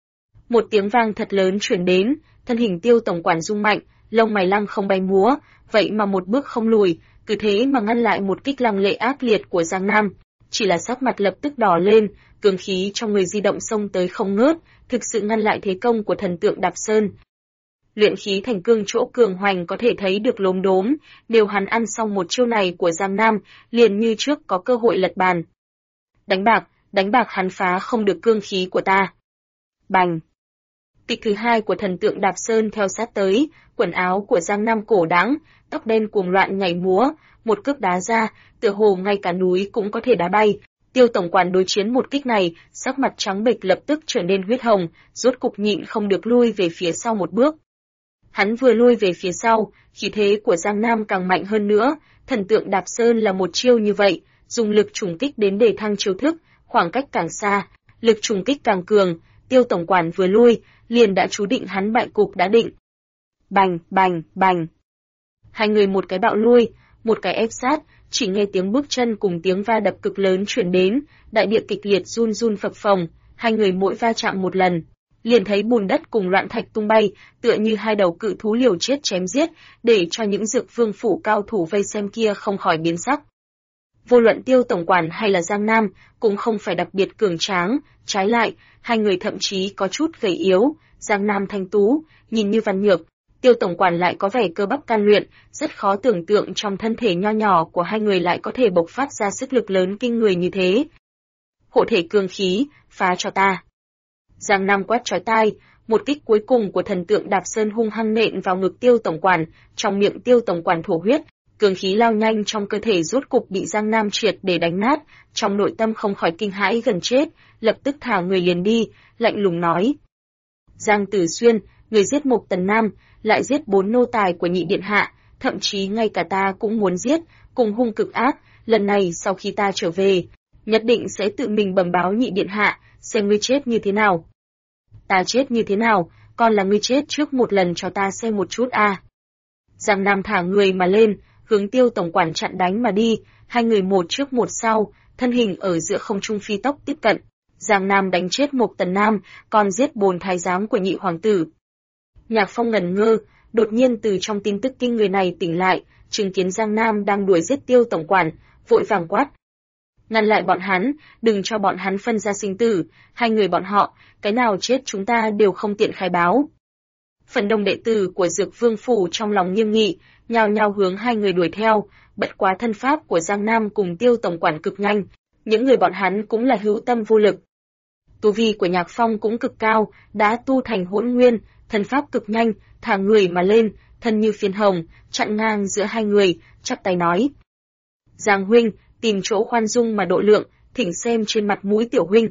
Một tiếng vang thật lớn truyền đến, thân hình Tiêu tổng quản rung mạnh, lông mày lăng không bay múa, vậy mà một bước không lùi, cứ thế mà ngăn lại một kích lăng lệ ác liệt của Giang Nam. Chỉ là sắc mặt lập tức đỏ lên, cường khí trong người di động xông tới không ngớt, thực sự ngăn lại thế công của thần tượng Đạp Sơn. Luyện khí thành cương chỗ cường hoành có thể thấy được lốm đốm, nếu hắn ăn xong một chiêu này của Giang Nam, liền như trước có cơ hội lật bàn. Đánh bạc hắn phá không được cương khí của ta. Bành! Kịch thứ hai của thần tượng Đạp Sơn theo sát tới, quần áo của Giang Nam cổ đáng, tóc đen cuồng loạn nhảy múa, một cước đá ra, tựa hồ ngay cả núi cũng có thể đá bay. Tiêu tổng quản đối chiến một kích này, sắc mặt trắng bệch lập tức trở nên huyết hồng, rốt cục nhịn không được lui về phía sau một bước. Hắn vừa lui về phía sau, khí thế của Giang Nam càng mạnh hơn nữa, thần tượng Đạp Sơn là một chiêu như vậy, dùng lực trùng kích đến để thăng chiêu thức, khoảng cách càng xa, lực trùng kích càng cường, Tiêu tổng quản vừa lui, liền đã chú định hắn bại cục đã định. Bành, bành, bành. Hai người một cái bạo lui, một cái ép sát, chỉ nghe tiếng bước chân cùng tiếng va đập cực lớn truyền đến, đại địa kịch liệt run run phập phồng, hai người mỗi va chạm một lần, liền thấy bùn đất cùng loạn thạch tung bay, tựa như hai đầu cự thú liều chết chém giết, để cho những dược vương phủ cao thủ vây xem kia không khỏi biến sắc. Vô luận Tiêu tổng quản hay là Giang Nam cũng không phải đặc biệt cường tráng, trái lại, hai người thậm chí có chút gầy yếu, Giang Nam thanh tú, nhìn như văn nhược, Tiêu tổng quản lại có vẻ cơ bắp can luyện, rất khó tưởng tượng trong thân thể nho nhỏ của hai người lại có thể bộc phát ra sức lực lớn kinh người như thế. Hộ thể cương khí, phá cho ta. Giang Nam quát chói tai, một kích cuối cùng của thần tượng Đạp Sơn hung hăng nện vào ngực Tiêu tổng quản, trong miệng Tiêu tổng quản thổ huyết, cương khí lao nhanh trong cơ thể rốt cục bị Giang Nam triệt để đánh nát, trong nội tâm không khỏi kinh hãi gần chết, lập tức thả người liền đi, lạnh lùng nói: Giang Tử Xuyên, người giết Mục Tần Nam, lại giết 4 nô tài của nhị điện hạ, thậm chí ngay cả ta cũng muốn giết, cùng hung cực ác, lần này sau khi ta trở về, nhất định sẽ tự mình bẩm báo nhị điện hạ, xem ngươi chết như thế nào. Ta chết như thế nào, còn là ngươi chết trước một lần cho ta xem một chút a. Giang Nam thả người mà lên, hướng Tiêu tổng quản chặn đánh mà đi, hai người một trước một sau, thân hình ở giữa không trung phi tốc tiếp cận. Giang Nam đánh chết Mục Tần Nam, còn giết 4 thái giám của nhị hoàng tử. Nhạc Phong ngẩn ngơ, đột nhiên từ trong tin tức kinh người này tỉnh lại, chứng kiến Giang Nam đang đuổi giết Tiêu tổng quản, vội vàng quát: ngăn lại bọn hắn, đừng cho bọn hắn phân ra sinh tử, hai người bọn họ, cái nào chết chúng ta đều không tiện khai báo. Phần đông đệ tử của Dược Vương phủ trong lòng nghiêm nghị, nhao nhao hướng hai người đuổi theo, bất quá thân pháp của Giang Nam cùng Tiêu tổng quản cực nhanh, những người bọn hắn cũng là hữu tâm vô lực. Tu vi của Nhạc Phong cũng cực cao, đã tu thành Hỗn Nguyên, thân pháp cực nhanh, thả người mà lên, thân như phiên hồng, chặn ngang giữa hai người, chắp tay nói: Giang huynh, tìm chỗ khoan dung mà độ lượng, thỉnh xem trên mặt mũi tiểu huynh.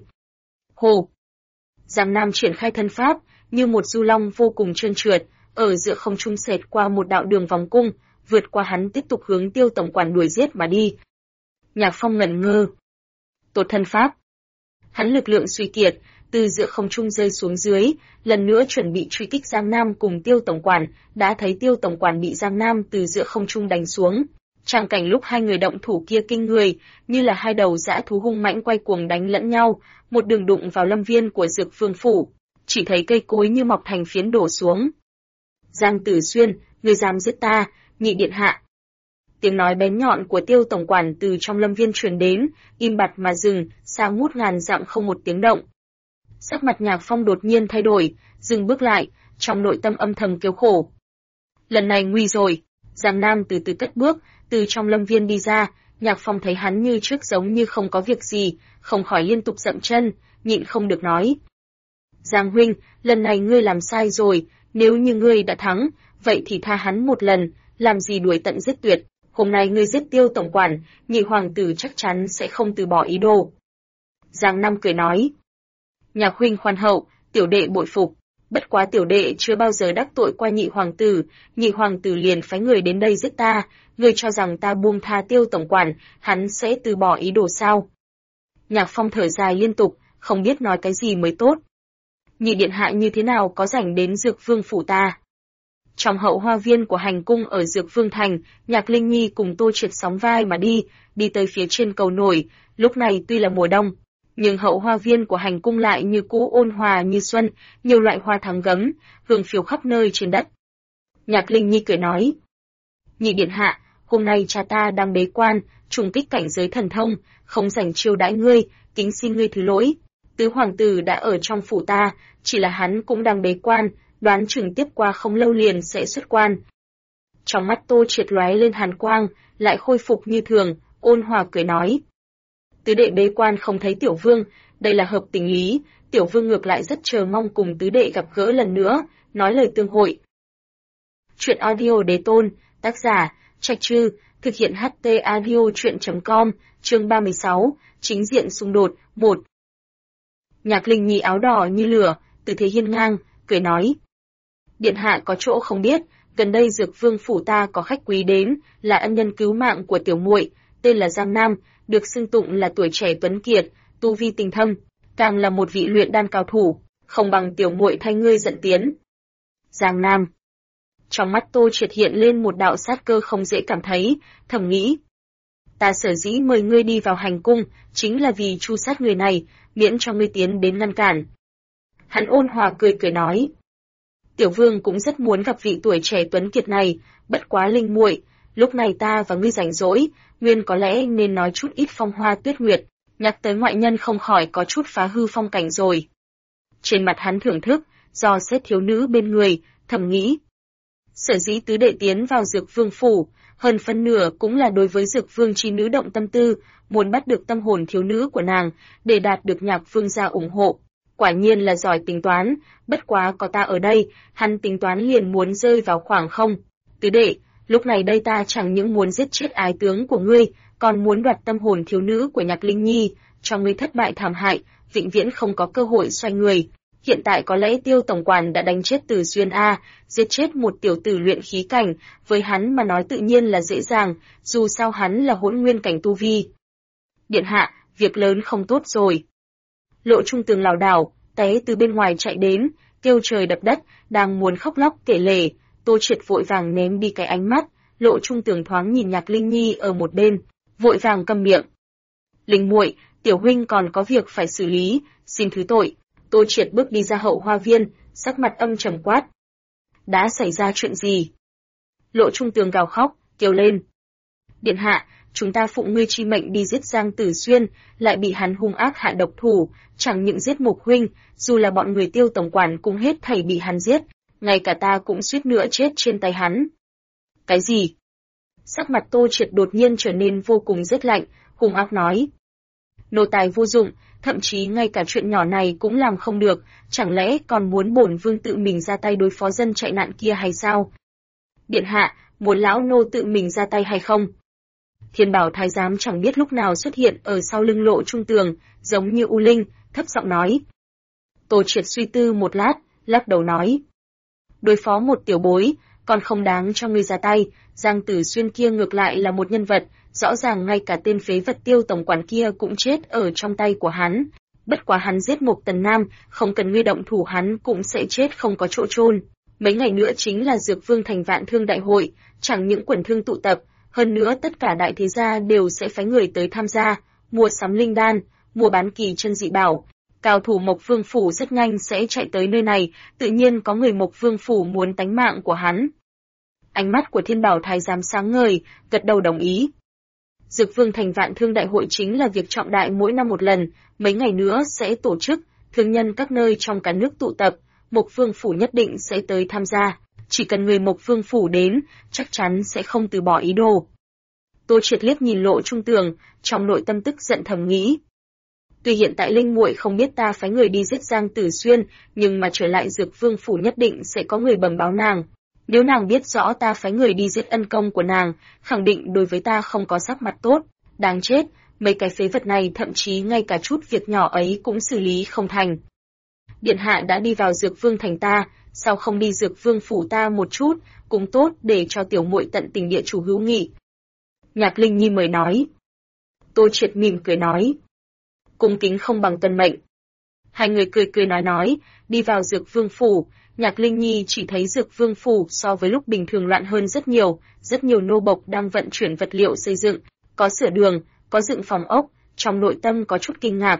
Hồ! Giang Nam triển khai thân pháp, như một du long vô cùng trơn trượt, ở giữa không trung xẹt qua một đạo đường vòng cung, vượt qua hắn tiếp tục hướng Tiêu tổng quản đuổi giết mà đi. Nhạc Phong ngẩn ngơ. Tốt thân pháp. Hắn lực lượng suy kiệt, từ giữa không trung rơi xuống dưới, lần nữa chuẩn bị truy kích Giang Nam cùng Tiêu tổng quản, đã thấy Tiêu tổng quản bị Giang Nam từ giữa không trung đánh xuống. Tràng cảnh lúc hai người động thủ kia kinh người, như là hai đầu dã thú hung mãnh quay cuồng đánh lẫn nhau, một đường đụng vào lâm viên của Dược Vương phủ, chỉ thấy cây cối như mọc thành phiến đổ xuống. Giang Tử Xuyên, ngươi dám giết ta, nhị điện hạ. Tiếng nói bén nhọn của Tiêu tổng quản từ trong lâm viên truyền đến, im bặt mà dừng, xa ngút ngàn dặm không một tiếng động. Sắc mặt Nhạc Phong đột nhiên thay đổi, dừng bước lại, trong nội tâm âm thầm kêu khổ. Lần này nguy rồi. Giang Nam từ từ cất bước, từ trong lâm viên đi ra, Nhạc Phong thấy hắn như trước giống như không có việc gì, không khỏi liên tục dậm chân, nhịn không được nói: Giang huynh, lần này ngươi làm sai rồi, nếu như ngươi đã thắng, vậy thì tha hắn một lần, làm gì đuổi tận giết tuyệt, hôm nay ngươi giết Tiêu tổng quản, nhị hoàng tử chắc chắn sẽ không từ bỏ ý đồ. Giang Nam cười nói: Nhạc huynh khoan hậu, tiểu đệ bội phục. Bất quá tiểu đệ chưa bao giờ đắc tội qua nhị hoàng tử liền phái người đến đây giết ta, ngươi cho rằng ta buông tha Tiêu tổng quản, hắn sẽ từ bỏ ý đồ sao? Nhạc Phong thở dài liên tục, không biết nói cái gì mới tốt. Nhị điện hạ như thế nào có rảnh đến Dược Vương phủ ta? Trong hậu hoa viên của hành cung ở Dược Vương thành, Nhạc Linh Nhi cùng Tô Triệt sóng vai mà đi tới phía trên cầu nổi, lúc này tuy là mùa đông, nhưng hậu hoa viên của hành cung lại như cũ ôn hòa như xuân, nhiều loại hoa thắm gấm, hương phiêu khắp nơi trên đất. Nhạc Linh Nhi cười nói: Nhị điện hạ, hôm nay cha ta đang bế quan, trùng kích cảnh giới thần thông, không rảnh chiêu đãi ngươi, kính xin ngươi thứ lỗi. Tứ hoàng tử đã ở trong phủ ta, chỉ là hắn cũng đang bế quan, đoán chừng tiếp qua không lâu liền sẽ xuất quan. Trong mắt Tô Triệt lóe lên hàn quang, lại khôi phục như thường, ôn hòa cười nói: Tứ đệ bế quan không thấy tiểu vương, đây là hợp tình lý, tiểu vương ngược lại rất chờ mong cùng tứ đệ gặp gỡ lần nữa, nói lời tương hội. Chuyện audio đế tôn, tác giả, Trạch Trư, thực hiện HT audio chuyện.com, chương 36, chính diện xung đột, 1. Nhạc Linh Nhi áo đỏ như lửa, tư thế hiên ngang, cười nói: Điện hạ có chỗ không biết, gần đây Dược Vương phủ ta có khách quý đến, là ân nhân cứu mạng của tiểu muội, tên là Giang Nam, được xưng tụng là tuổi trẻ tuấn kiệt, tu vi tinh thâm, càng là một vị luyện đan cao thủ, không bằng tiểu muội thay ngươi dẫn tiến. Giang Nam. Trong mắt Tô Triệt hiện lên một đạo sát cơ không dễ cảm thấy, thầm nghĩ: Ta sở dĩ mời ngươi đi vào hành cung, chính là vì tru sát người này, miễn cho ngươi tiến đến ngăn cản. Hắn ôn hòa cười nói: Tiểu vương cũng rất muốn gặp vị tuổi trẻ tuấn kiệt này, bất quá Linh muội, lúc này ta và ngươi rảnh rỗi, Nguyên có lẽ nên nói chút ít phong hoa tuyết nguyệt, nhắc tới ngoại nhân không khỏi có chút phá hư phong cảnh rồi. Trên mặt hắn thưởng thức, do xét thiếu nữ bên người, thầm nghĩ. Sở dĩ tứ đệ tiến vào Dược Vương phủ, hơn phân nửa cũng là đối với Dược Vương chi nữ động tâm tư, muốn bắt được tâm hồn thiếu nữ của nàng, để đạt được Nhạc Vương gia ủng hộ. Quả nhiên là giỏi tính toán, bất quá có ta ở đây, hắn tính toán liền muốn rơi vào khoảng không. Tứ đệ, lúc này đây ta chẳng những muốn giết chết ái tướng của ngươi, còn muốn đoạt tâm hồn thiếu nữ của Nhạc Linh Nhi, cho ngươi thất bại thảm hại, vĩnh viễn không có cơ hội xoay người. Hiện tại có lẽ Tiêu tổng quản đã đánh chết Từ Xuyên a, giết chết một tiểu tử luyện khí cảnh, với hắn mà nói tự nhiên là dễ dàng, dù sao hắn là hỗn nguyên cảnh tu vi. Điện hạ, việc lớn không tốt rồi. Lộ Trung Tường lảo đảo, té từ bên ngoài chạy đến, kêu trời đập đất, đang muốn khóc lóc kể lể, Tô Triệt vội vàng ném đi cái ánh mắt, Lộ Trung Tường thoáng nhìn Nhạc Linh Nhi ở một bên, vội vàng câm miệng. Linh muội, tiểu huynh còn có việc phải xử lý, xin thứ tội. Tô Triệt bước đi ra hậu hoa viên, sắc mặt âm trầm quát. Đã xảy ra chuyện gì? Lộ Trung Tường gào khóc, kêu lên. Điện hạ, chúng ta phụng ngươi chi mệnh đi giết Giang Tử Xuyên, lại bị hắn hung ác hạ độc thủ, chẳng những giết Mục huynh, dù là bọn người Tiêu tổng quản cũng hết thảy bị hắn giết, ngay cả ta cũng suýt nữa chết trên tay hắn. Cái gì? Sắc mặt Tô Triệt đột nhiên trở nên vô cùng rét lạnh, hung ác nói. Nô tài vô dụng, thậm chí ngay cả chuyện nhỏ này cũng làm không được, chẳng lẽ còn muốn bổn vương tự mình ra tay đối phó dân chạy nạn kia hay sao? Điện hạ, muốn lão nô tự mình ra tay hay không? Thiên Bảo thái giám chẳng biết lúc nào xuất hiện ở sau lưng Lộ Trung Tường, giống như U Linh, thấp giọng nói. Tô Triệt suy tư một lát, lắc đầu nói. Đối phó một tiểu bối, còn không đáng cho ngươi ra tay, Giang Tử Xuyên kia ngược lại là một nhân vật, rõ ràng ngay cả tên phế vật Tiêu tổng quản kia cũng chết ở trong tay của hắn. Bất quá hắn giết Mộc Tần Nam, không cần ngươi động thủ hắn cũng sẽ chết không có chỗ chôn. Mấy ngày nữa chính là Dược Vương thành Vạn Thương đại hội, chẳng những quần thương tụ tập, hơn nữa tất cả đại thế gia đều sẽ phái người tới tham gia, mua sắm linh đan, mua bán kỳ chân dị bảo. Cao thủ Mộc Vương phủ rất nhanh sẽ chạy tới nơi này, tự nhiên có người Mộc Vương phủ muốn tánh mạng của hắn. Ánh mắt của Thiên Bảo thái giám sáng ngời, gật đầu đồng ý. Dược Vương thành Vạn Thương đại hội chính là việc trọng đại mỗi năm một lần, mấy ngày nữa sẽ tổ chức, thương nhân các nơi trong cả nước tụ tập, Mộc Vương phủ nhất định sẽ tới tham gia, chỉ cần người Mộc Vương phủ đến, chắc chắn sẽ không từ bỏ ý đồ. Tô Triệt liếc nhìn Lộ Trung Tường, trong nội tâm tức giận thầm nghĩ. Tuy hiện tại Linh muội không biết ta phái người đi giết Giang Tử Xuyên, nhưng mà trở lại Dược Vương phủ nhất định sẽ có người bẩm báo nàng. Nếu nàng biết rõ ta phái người đi giết ân công của nàng, khẳng định đối với ta không có sắc mặt tốt, đáng chết, mấy cái phế vật này thậm chí ngay cả chút việc nhỏ ấy cũng xử lý không thành. Điện hạ đã đi vào Dược Vương thành ta, sao không đi Dược Vương phủ ta một chút, cũng tốt để cho tiểu muội tận tình địa chủ hữu nghị. Nhạc Linh Nhi mời nói. Tô Triệt mỉm cười nói. Cung kính không bằng tuân mệnh. Hai người cười cười nói, đi vào Dược Vương phủ. Nhạc Linh Nhi chỉ thấy Dược Vương phủ so với lúc bình thường loạn hơn rất nhiều nô bộc đang vận chuyển vật liệu xây dựng, có sửa đường, có dựng phòng ốc, trong nội tâm có chút kinh ngạc.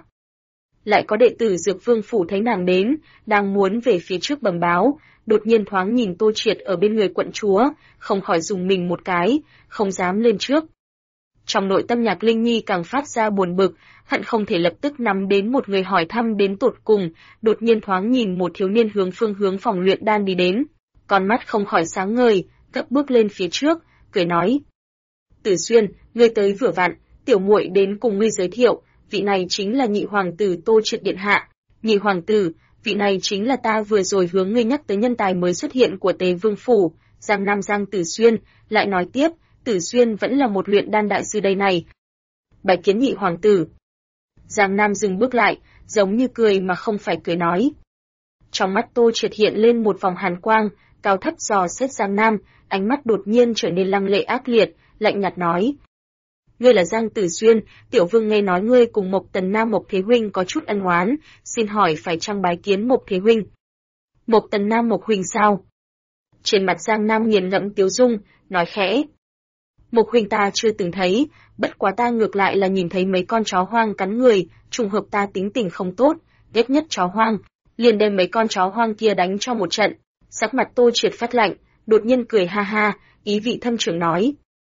Lại có đệ tử Dược Vương phủ thấy nàng đến, đang muốn về phía trước bẩm báo, đột nhiên thoáng nhìn Tô Triệt ở bên người quận chúa, không khỏi dùng mình một cái, không dám lên trước. Trong nội tâm Nhạc Linh Nhi càng phát ra buồn bực, hận không thể lập tức nắm đến một người hỏi thăm đến tột cùng, đột nhiên thoáng nhìn một thiếu niên hướng phòng luyện đan đi đến, con mắt không khỏi sáng ngời, gấp bước lên phía trước, cười nói: "Tử Xuyên, ngươi tới vừa vặn, tiểu muội đến cùng ngươi giới thiệu, vị này chính là nhị hoàng tử Tô Triệt điện hạ. Nhị hoàng tử, vị này chính là ta vừa rồi hướng ngươi nhắc tới nhân tài mới xuất hiện của Tế Vương phủ, Giang Nam Giang Tử Xuyên." Lại nói tiếp, Tử Xuyên vẫn là một luyện đan đại sư đây này. Bái kiến nhị hoàng tử. Giang Nam dừng bước lại, giống như cười mà không phải cười nói. Trong mắt Tô Triệt hiện lên một vòng hàn quang, cao thấp dò xét Giang Nam, ánh mắt đột nhiên trở nên lăng lệ ác liệt, lạnh nhạt nói: "Ngươi là Giang Tử Xuyên, tiểu vương nghe nói ngươi cùng Mộc Tần Nam Mộc Thế huynh có chút ân oán, xin hỏi phải chăng bái kiến Mộc Thế huynh?" "Mộc Tần Nam Mộc huynh sao?" Trên mặt Giang Nam nghiền ngẫm tiếu dung, nói khẽ: "Mộc huynh ta chưa từng thấy, bất quá ta ngược lại là nhìn thấy mấy con chó hoang cắn người, trùng hợp ta tính tình không tốt, ghét nhất chó hoang, liền đem mấy con chó hoang kia đánh cho một trận." Sắc mặt Tô Triệt phát lạnh, đột nhiên cười ha ha, ý vị thâm trường nói: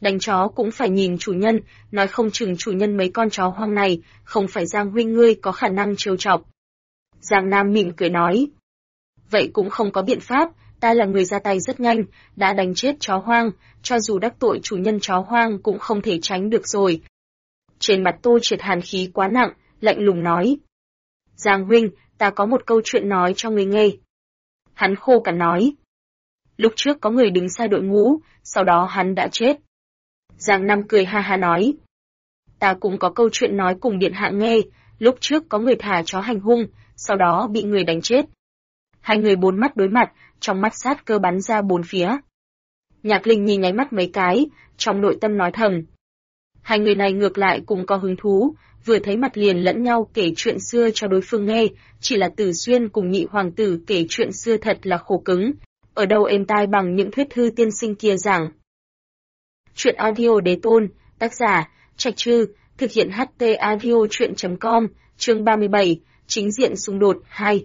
Đánh chó cũng phải nhìn chủ nhân, nói không chừng chủ nhân mấy con chó hoang này, không phải Giang huynh ngươi có khả năng trêu chọc. Giang Nam mỉm cười nói. Vậy cũng không có biện pháp, ta là người ra tay rất nhanh, đã đánh chết chó hoang, cho dù đắc tội chủ nhân chó hoang cũng không thể tránh được rồi. Trên mặt Tô Triệt hàn khí quá nặng, lạnh lùng nói. Giang huynh, ta có một câu chuyện nói cho người nghe. Hắn khô cằn nói. Lúc trước có người đứng sai đội ngũ, sau đó hắn đã chết. Giang Nam cười ha ha nói. Ta cũng có câu chuyện nói cùng điện hạ nghe, lúc trước có người thả chó hành hung, sau đó bị người đánh chết. Hai người bốn mắt đối mặt, trong mắt sát cơ bắn ra bốn phía. Nhạc Linh Nhi nháy mắt mấy cái, trong nội tâm nói thầm. Hai người này ngược lại cũng có hứng thú, vừa thấy mặt liền lẫn nhau kể chuyện xưa cho đối phương nghe, chỉ là Tử Xuyên cùng Nhị hoàng tử kể chuyện xưa thật là khổ cứng, ở đâu êm tai bằng những thuyết thư tiên sinh kia giảng. Chuyện audio đế tôn, tác giả, Trạch Trư, thực hiện HT audio chuyện.com, chương 37, chính diện xung đột 2.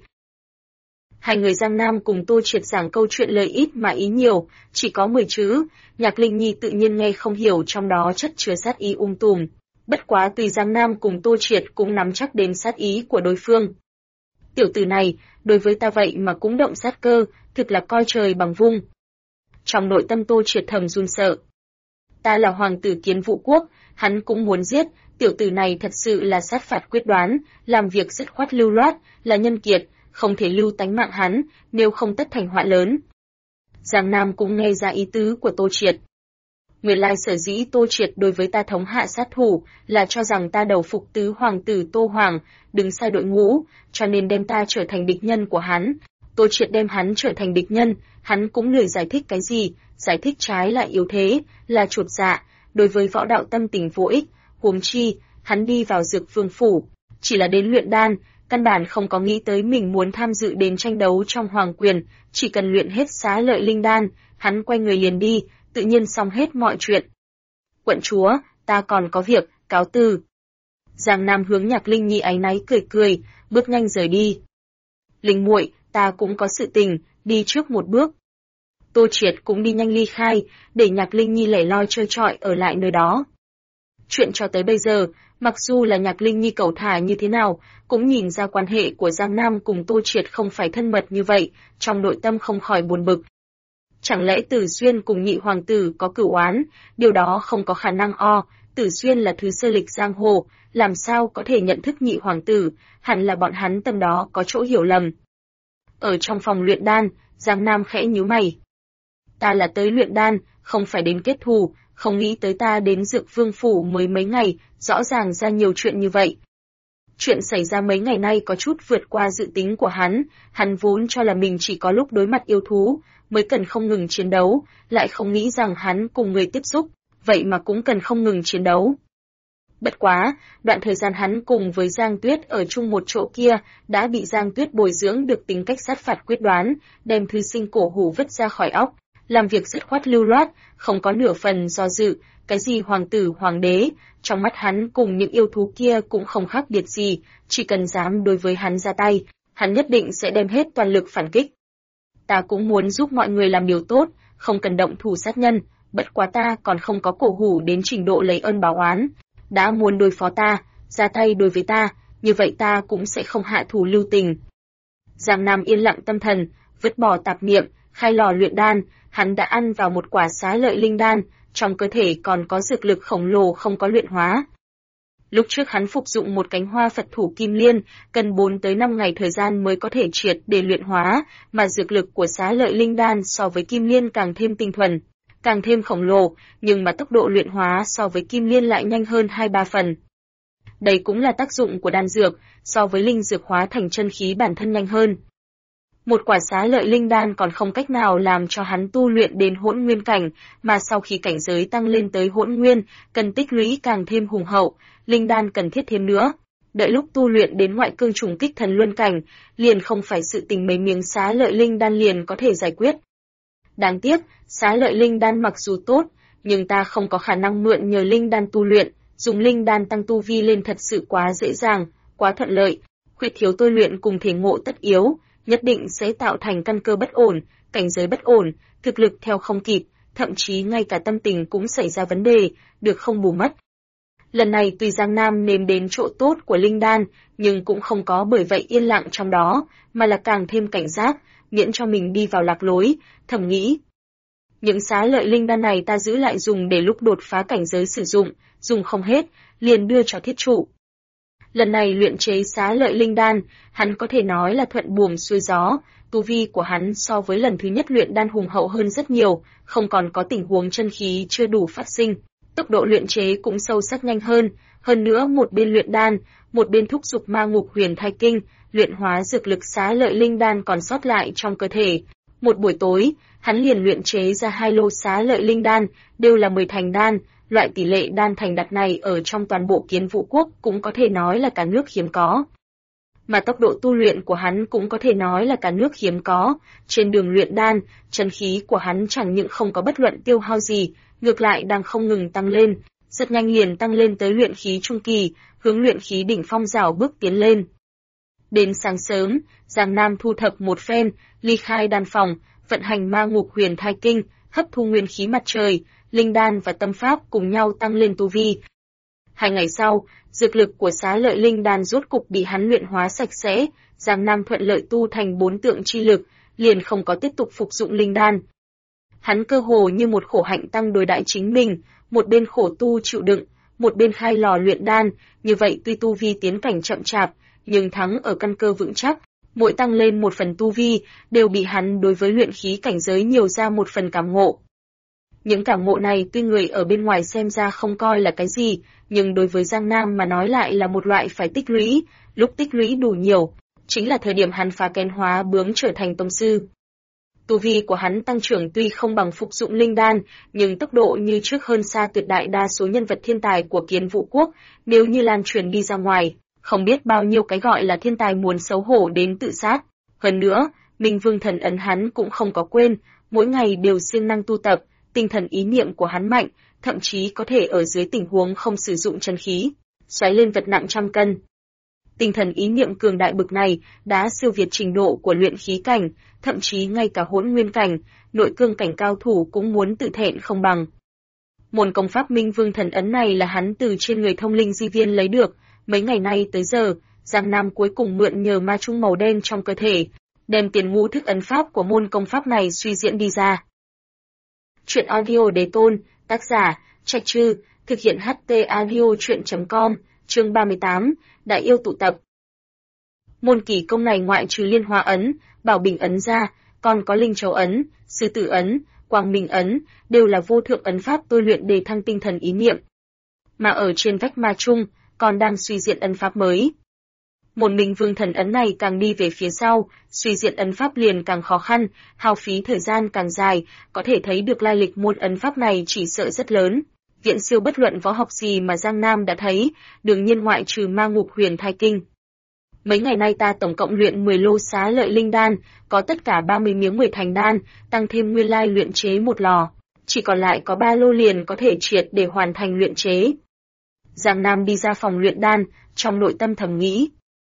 Hai người Giang Nam cùng Tô Triệt giảng câu chuyện lời ít mà ý nhiều, chỉ có 10 chữ, Nhạc Linh Nhi tự nhiên nghe không hiểu trong đó chất chứa sát ý tùm. Bất quá tùy Giang Nam cùng Tô Triệt cũng nắm chắc đến sát ý của đối phương. Tiểu tử này, đối với ta vậy mà cũng động sát cơ, thực là coi trời bằng vung. Trong nội tâm Tô Triệt thầm run sợ. Ta là hoàng tử Kiến Vũ Quốc, hắn cũng muốn giết, tiểu tử này thật sự là sát phạt quyết đoán, làm việc dứt khoát lưu loát, là nhân kiệt, không thể lưu tánh mạng hắn, nếu không tất thành họa lớn. Giang Nam cũng nghe ra ý tứ của Tô Triệt. Nguyên lai sở dĩ Tô Triệt đối với ta thống hạ sát thủ, là cho rằng ta đầu phục tứ hoàng tử Tô Hoàng, đứng sai đội ngũ, cho nên đem ta trở thành địch nhân của hắn. Tô Triệt đem hắn trở thành địch nhân, hắn cũng lười giải thích cái gì, giải thích trái lại yếu thế, là chuột dạ, đối với võ đạo tâm tình vô ích, huống chi, hắn đi vào Dược Vương phủ, chỉ là đến luyện đan, căn bản không có nghĩ tới mình muốn tham dự đến tranh đấu trong hoàng quyền, chỉ cần luyện hết xá lợi linh đan, hắn quay người liền đi, tự nhiên xong hết mọi chuyện. Quận chúa, ta còn có việc, cáo từ. Giang Nam hướng Nhạc Linh Nhi áy náy cười cười, bước nhanh rời đi. Linh muội, ta cũng có sự tình, đi trước một bước. Tô Triệt cũng đi nhanh ly khai, để Nhạc Linh Nhi lẻ loi chơi trọi ở lại nơi đó. Chuyện cho tới bây giờ, mặc dù là Nhạc Linh Nhi cẩu thả như thế nào, cũng nhìn ra quan hệ của Giang Nam cùng Tô Triệt không phải thân mật như vậy, trong nội tâm không khỏi buồn bực. Chẳng lẽ Tử Xuyên cùng Nhị hoàng tử có cửu oán, điều đó không có khả năng Tử Xuyên là thứ sơ lịch giang hồ, làm sao có thể nhận thức Nhị hoàng tử, hẳn là bọn hắn tâm đó có chỗ hiểu lầm. Ở trong phòng luyện đan, Giang Nam khẽ nhíu mày. Ta là tới luyện đan, không phải đến kết thù, không nghĩ tới ta đến Dược Vương phủ mới mấy ngày, rõ ràng ra nhiều chuyện như vậy. Chuyện xảy ra mấy ngày nay có chút vượt qua dự tính của hắn vốn cho là mình chỉ có lúc đối mặt yêu thú, mới cần không ngừng chiến đấu, lại không nghĩ rằng hắn cùng người tiếp xúc, vậy mà cũng cần không ngừng chiến đấu. Bất quá, đoạn thời gian hắn cùng với Giang Tuyết ở chung một chỗ kia, đã bị Giang Tuyết bồi dưỡng được tính cách sát phạt quyết đoán, đem thư sinh cổ hủ vứt ra khỏi óc, làm việc dứt khoát lưu loát, không có nửa phần do dự, cái gì hoàng tử hoàng đế, trong mắt hắn cùng những yêu thú kia cũng không khác biệt gì, chỉ cần dám đối với hắn ra tay, hắn nhất định sẽ đem hết toàn lực phản kích. Ta cũng muốn giúp mọi người làm điều tốt, không cần động thủ sát nhân, bất quá ta còn không có cổ hủ đến trình độ lấy ơn báo oán, đã muốn đối phó ta, ra tay đối với ta, như vậy ta cũng sẽ không hạ thủ lưu tình. Giang Nam yên lặng tâm thần, vứt bỏ tạp niệm, khai lò luyện đan, hắn đã ăn vào một quả xá lợi linh đan, trong cơ thể còn có dược lực khổng lồ không có luyện hóa. Lúc trước hắn phục dụng một cánh hoa Phật thủ kim liên, cần 4 tới 5 ngày thời gian mới có thể triệt để luyện hóa, mà dược lực của xá lợi linh đan so với kim liên càng thêm tinh thuần, càng thêm khổng lồ, nhưng mà tốc độ luyện hóa so với kim liên lại nhanh hơn 2-3 phần. Đây cũng là tác dụng của đan dược, so với linh dược hóa thành chân khí bản thân nhanh hơn. Một quả xá lợi linh đan còn không cách nào làm cho hắn tu luyện đến hỗn nguyên cảnh, mà sau khi cảnh giới tăng lên tới hỗn nguyên, cần tích lũy càng thêm hùng hậu, linh đan cần thiết thêm nữa. Đợi lúc tu luyện đến ngoại cương trùng kích thần luân cảnh, liền không phải sự tình mấy miếng xá lợi linh đan liền có thể giải quyết. Đáng tiếc, xá lợi linh đan mặc dù tốt, nhưng ta không có khả năng mượn nhờ linh đan tu luyện, dùng linh đan tăng tu vi lên thật sự quá dễ dàng, quá thuận lợi, khuyết thiếu tôi luyện cùng thể ngộ tất yếu, nhất định sẽ tạo thành căn cơ bất ổn, cảnh giới bất ổn, thực lực theo không kịp, thậm chí ngay cả tâm tình cũng xảy ra vấn đề, được không bù mất. Lần này tuy Giang Nam nếm đến chỗ tốt của linh đan, nhưng cũng không có bởi vậy yên lặng trong đó, mà là càng thêm cảnh giác, miễn cho mình đi vào lạc lối, thầm nghĩ. Những xá lợi linh đan này ta giữ lại dùng để lúc đột phá cảnh giới sử dụng, dùng không hết, liền đưa cho thiết trụ. Lần này luyện chế xá lợi linh đan, hắn có thể nói là thuận buồm xuôi gió, tu vi của hắn so với lần thứ nhất luyện đan hùng hậu hơn rất nhiều, không còn có tình huống chân khí chưa đủ phát sinh, tốc độ luyện chế cũng sâu sắc nhanh hơn nữa một bên luyện đan, một bên thúc giục ma ngục huyền thai kinh, luyện hóa dược lực xá lợi linh đan còn sót lại trong cơ thể. Một buổi tối, hắn liền luyện chế ra 2 lô xá lợi linh đan, đều là 10 thành đan, loại tỷ lệ đan thành đặt này ở trong toàn bộ Kiến Vũ quốc cũng có thể nói là cả nước hiếm có. Mà tốc độ tu luyện của hắn cũng có thể nói là cả nước hiếm có, trên đường luyện đan, chân khí của hắn chẳng những không có bất luận tiêu hao gì, ngược lại đang không ngừng tăng lên, rất nhanh liền tăng lên tới luyện khí trung kỳ, hướng luyện khí đỉnh phong rảo bước tiến lên. Đến sáng sớm, Giang Nam thu thập một phen, ly khai đan phòng, vận hành ma ngục huyền thai kinh, hấp thu nguyên khí mặt trời, linh đan và tâm pháp cùng nhau tăng lên tu vi. 2 ngày sau, dược lực của xá lợi linh đan rốt cục bị hắn luyện hóa sạch sẽ, Giang Nam thuận lợi tu thành 4 tượng chi lực, liền không có tiếp tục phục dụng linh đan. Hắn cơ hồ như một khổ hạnh tăng đối đãi chính mình, một bên khổ tu chịu đựng, một bên khai lò luyện đan, như vậy tuy tu vi tiến cảnh chậm chạp, nhưng thắng ở căn cơ vững chắc, mỗi tăng lên một phần tu vi, đều bị hắn đối với luyện khí cảnh giới nhiều ra một phần cảm ngộ. Những cảm ngộ này tuy người ở bên ngoài xem ra không coi là cái gì, nhưng đối với Giang Nam mà nói lại là một loại phải tích lũy, lúc tích lũy đủ nhiều, chính là thời điểm hắn phá kén hóa bướng trở thành tông sư. Tu vi của hắn tăng trưởng tuy không bằng phục dụng linh đan, nhưng tốc độ như trước hơn xa tuyệt đại đa số nhân vật thiên tài của Kiến Vũ quốc, nếu như lan truyền đi ra ngoài, không biết bao nhiêu cái gọi là thiên tài muốn xấu hổ đến tự sát. Hơn nữa, Minh Vương thần ấn hắn cũng không có quên, mỗi ngày đều siêng năng tu tập, tinh thần ý niệm của hắn mạnh, thậm chí có thể ở dưới tình huống không sử dụng chân khí, xoáy lên vật nặng trăm cân. Tinh thần ý niệm cường đại bực này đã siêu việt trình độ của luyện khí cảnh, thậm chí ngay cả hỗn nguyên cảnh, nội cương cảnh cao thủ cũng muốn tự thẹn không bằng. Môn công pháp Minh Vương thần ấn này là hắn từ trên người thông linh di viên lấy được, mấy ngày nay tới giờ, Giang Nam cuối cùng mượn nhờ ma chung màu đen trong cơ thể, đem tiền ngũ thức ấn pháp của môn công pháp này suy diễn đi ra. Chuyện audio đề tôn, tác giả, Trạch Trư, thực hiện HT audio chuyện.com, chương 38, Đại yêu tụ tập. Môn kỳ công này ngoại trừ Liên Hoa ấn, Bảo Bình ấn ra, còn có Linh Châu ấn, Sư Tử ấn, Quang Minh ấn, đều là vô thượng ấn pháp tôi luyện để thăng tinh thần ý niệm. Mà ở trên vách ma chung, còn đang suy diễn ấn pháp mới. Môn Minh Vương thần ấn này càng đi về phía sau, suy diễn ấn pháp liền càng khó khăn, hao phí thời gian càng dài, có thể thấy được lai lịch môn ấn pháp này chỉ sợ rất lớn. Viện siêu bất luận võ học gì mà Giang Nam đã thấy, đương nhiên ngoại trừ ma ngục huyền thai kinh. Mấy ngày nay ta tổng cộng luyện 10 lô xá lợi linh đan, có tất cả 30 miếng 10 thành đan, tăng thêm nguyên lai luyện chế một lò, chỉ còn lại có 3 lô liền có thể triệt để hoàn thành luyện chế. Giang Nam đi ra phòng luyện đan, trong nội tâm thầm nghĩ.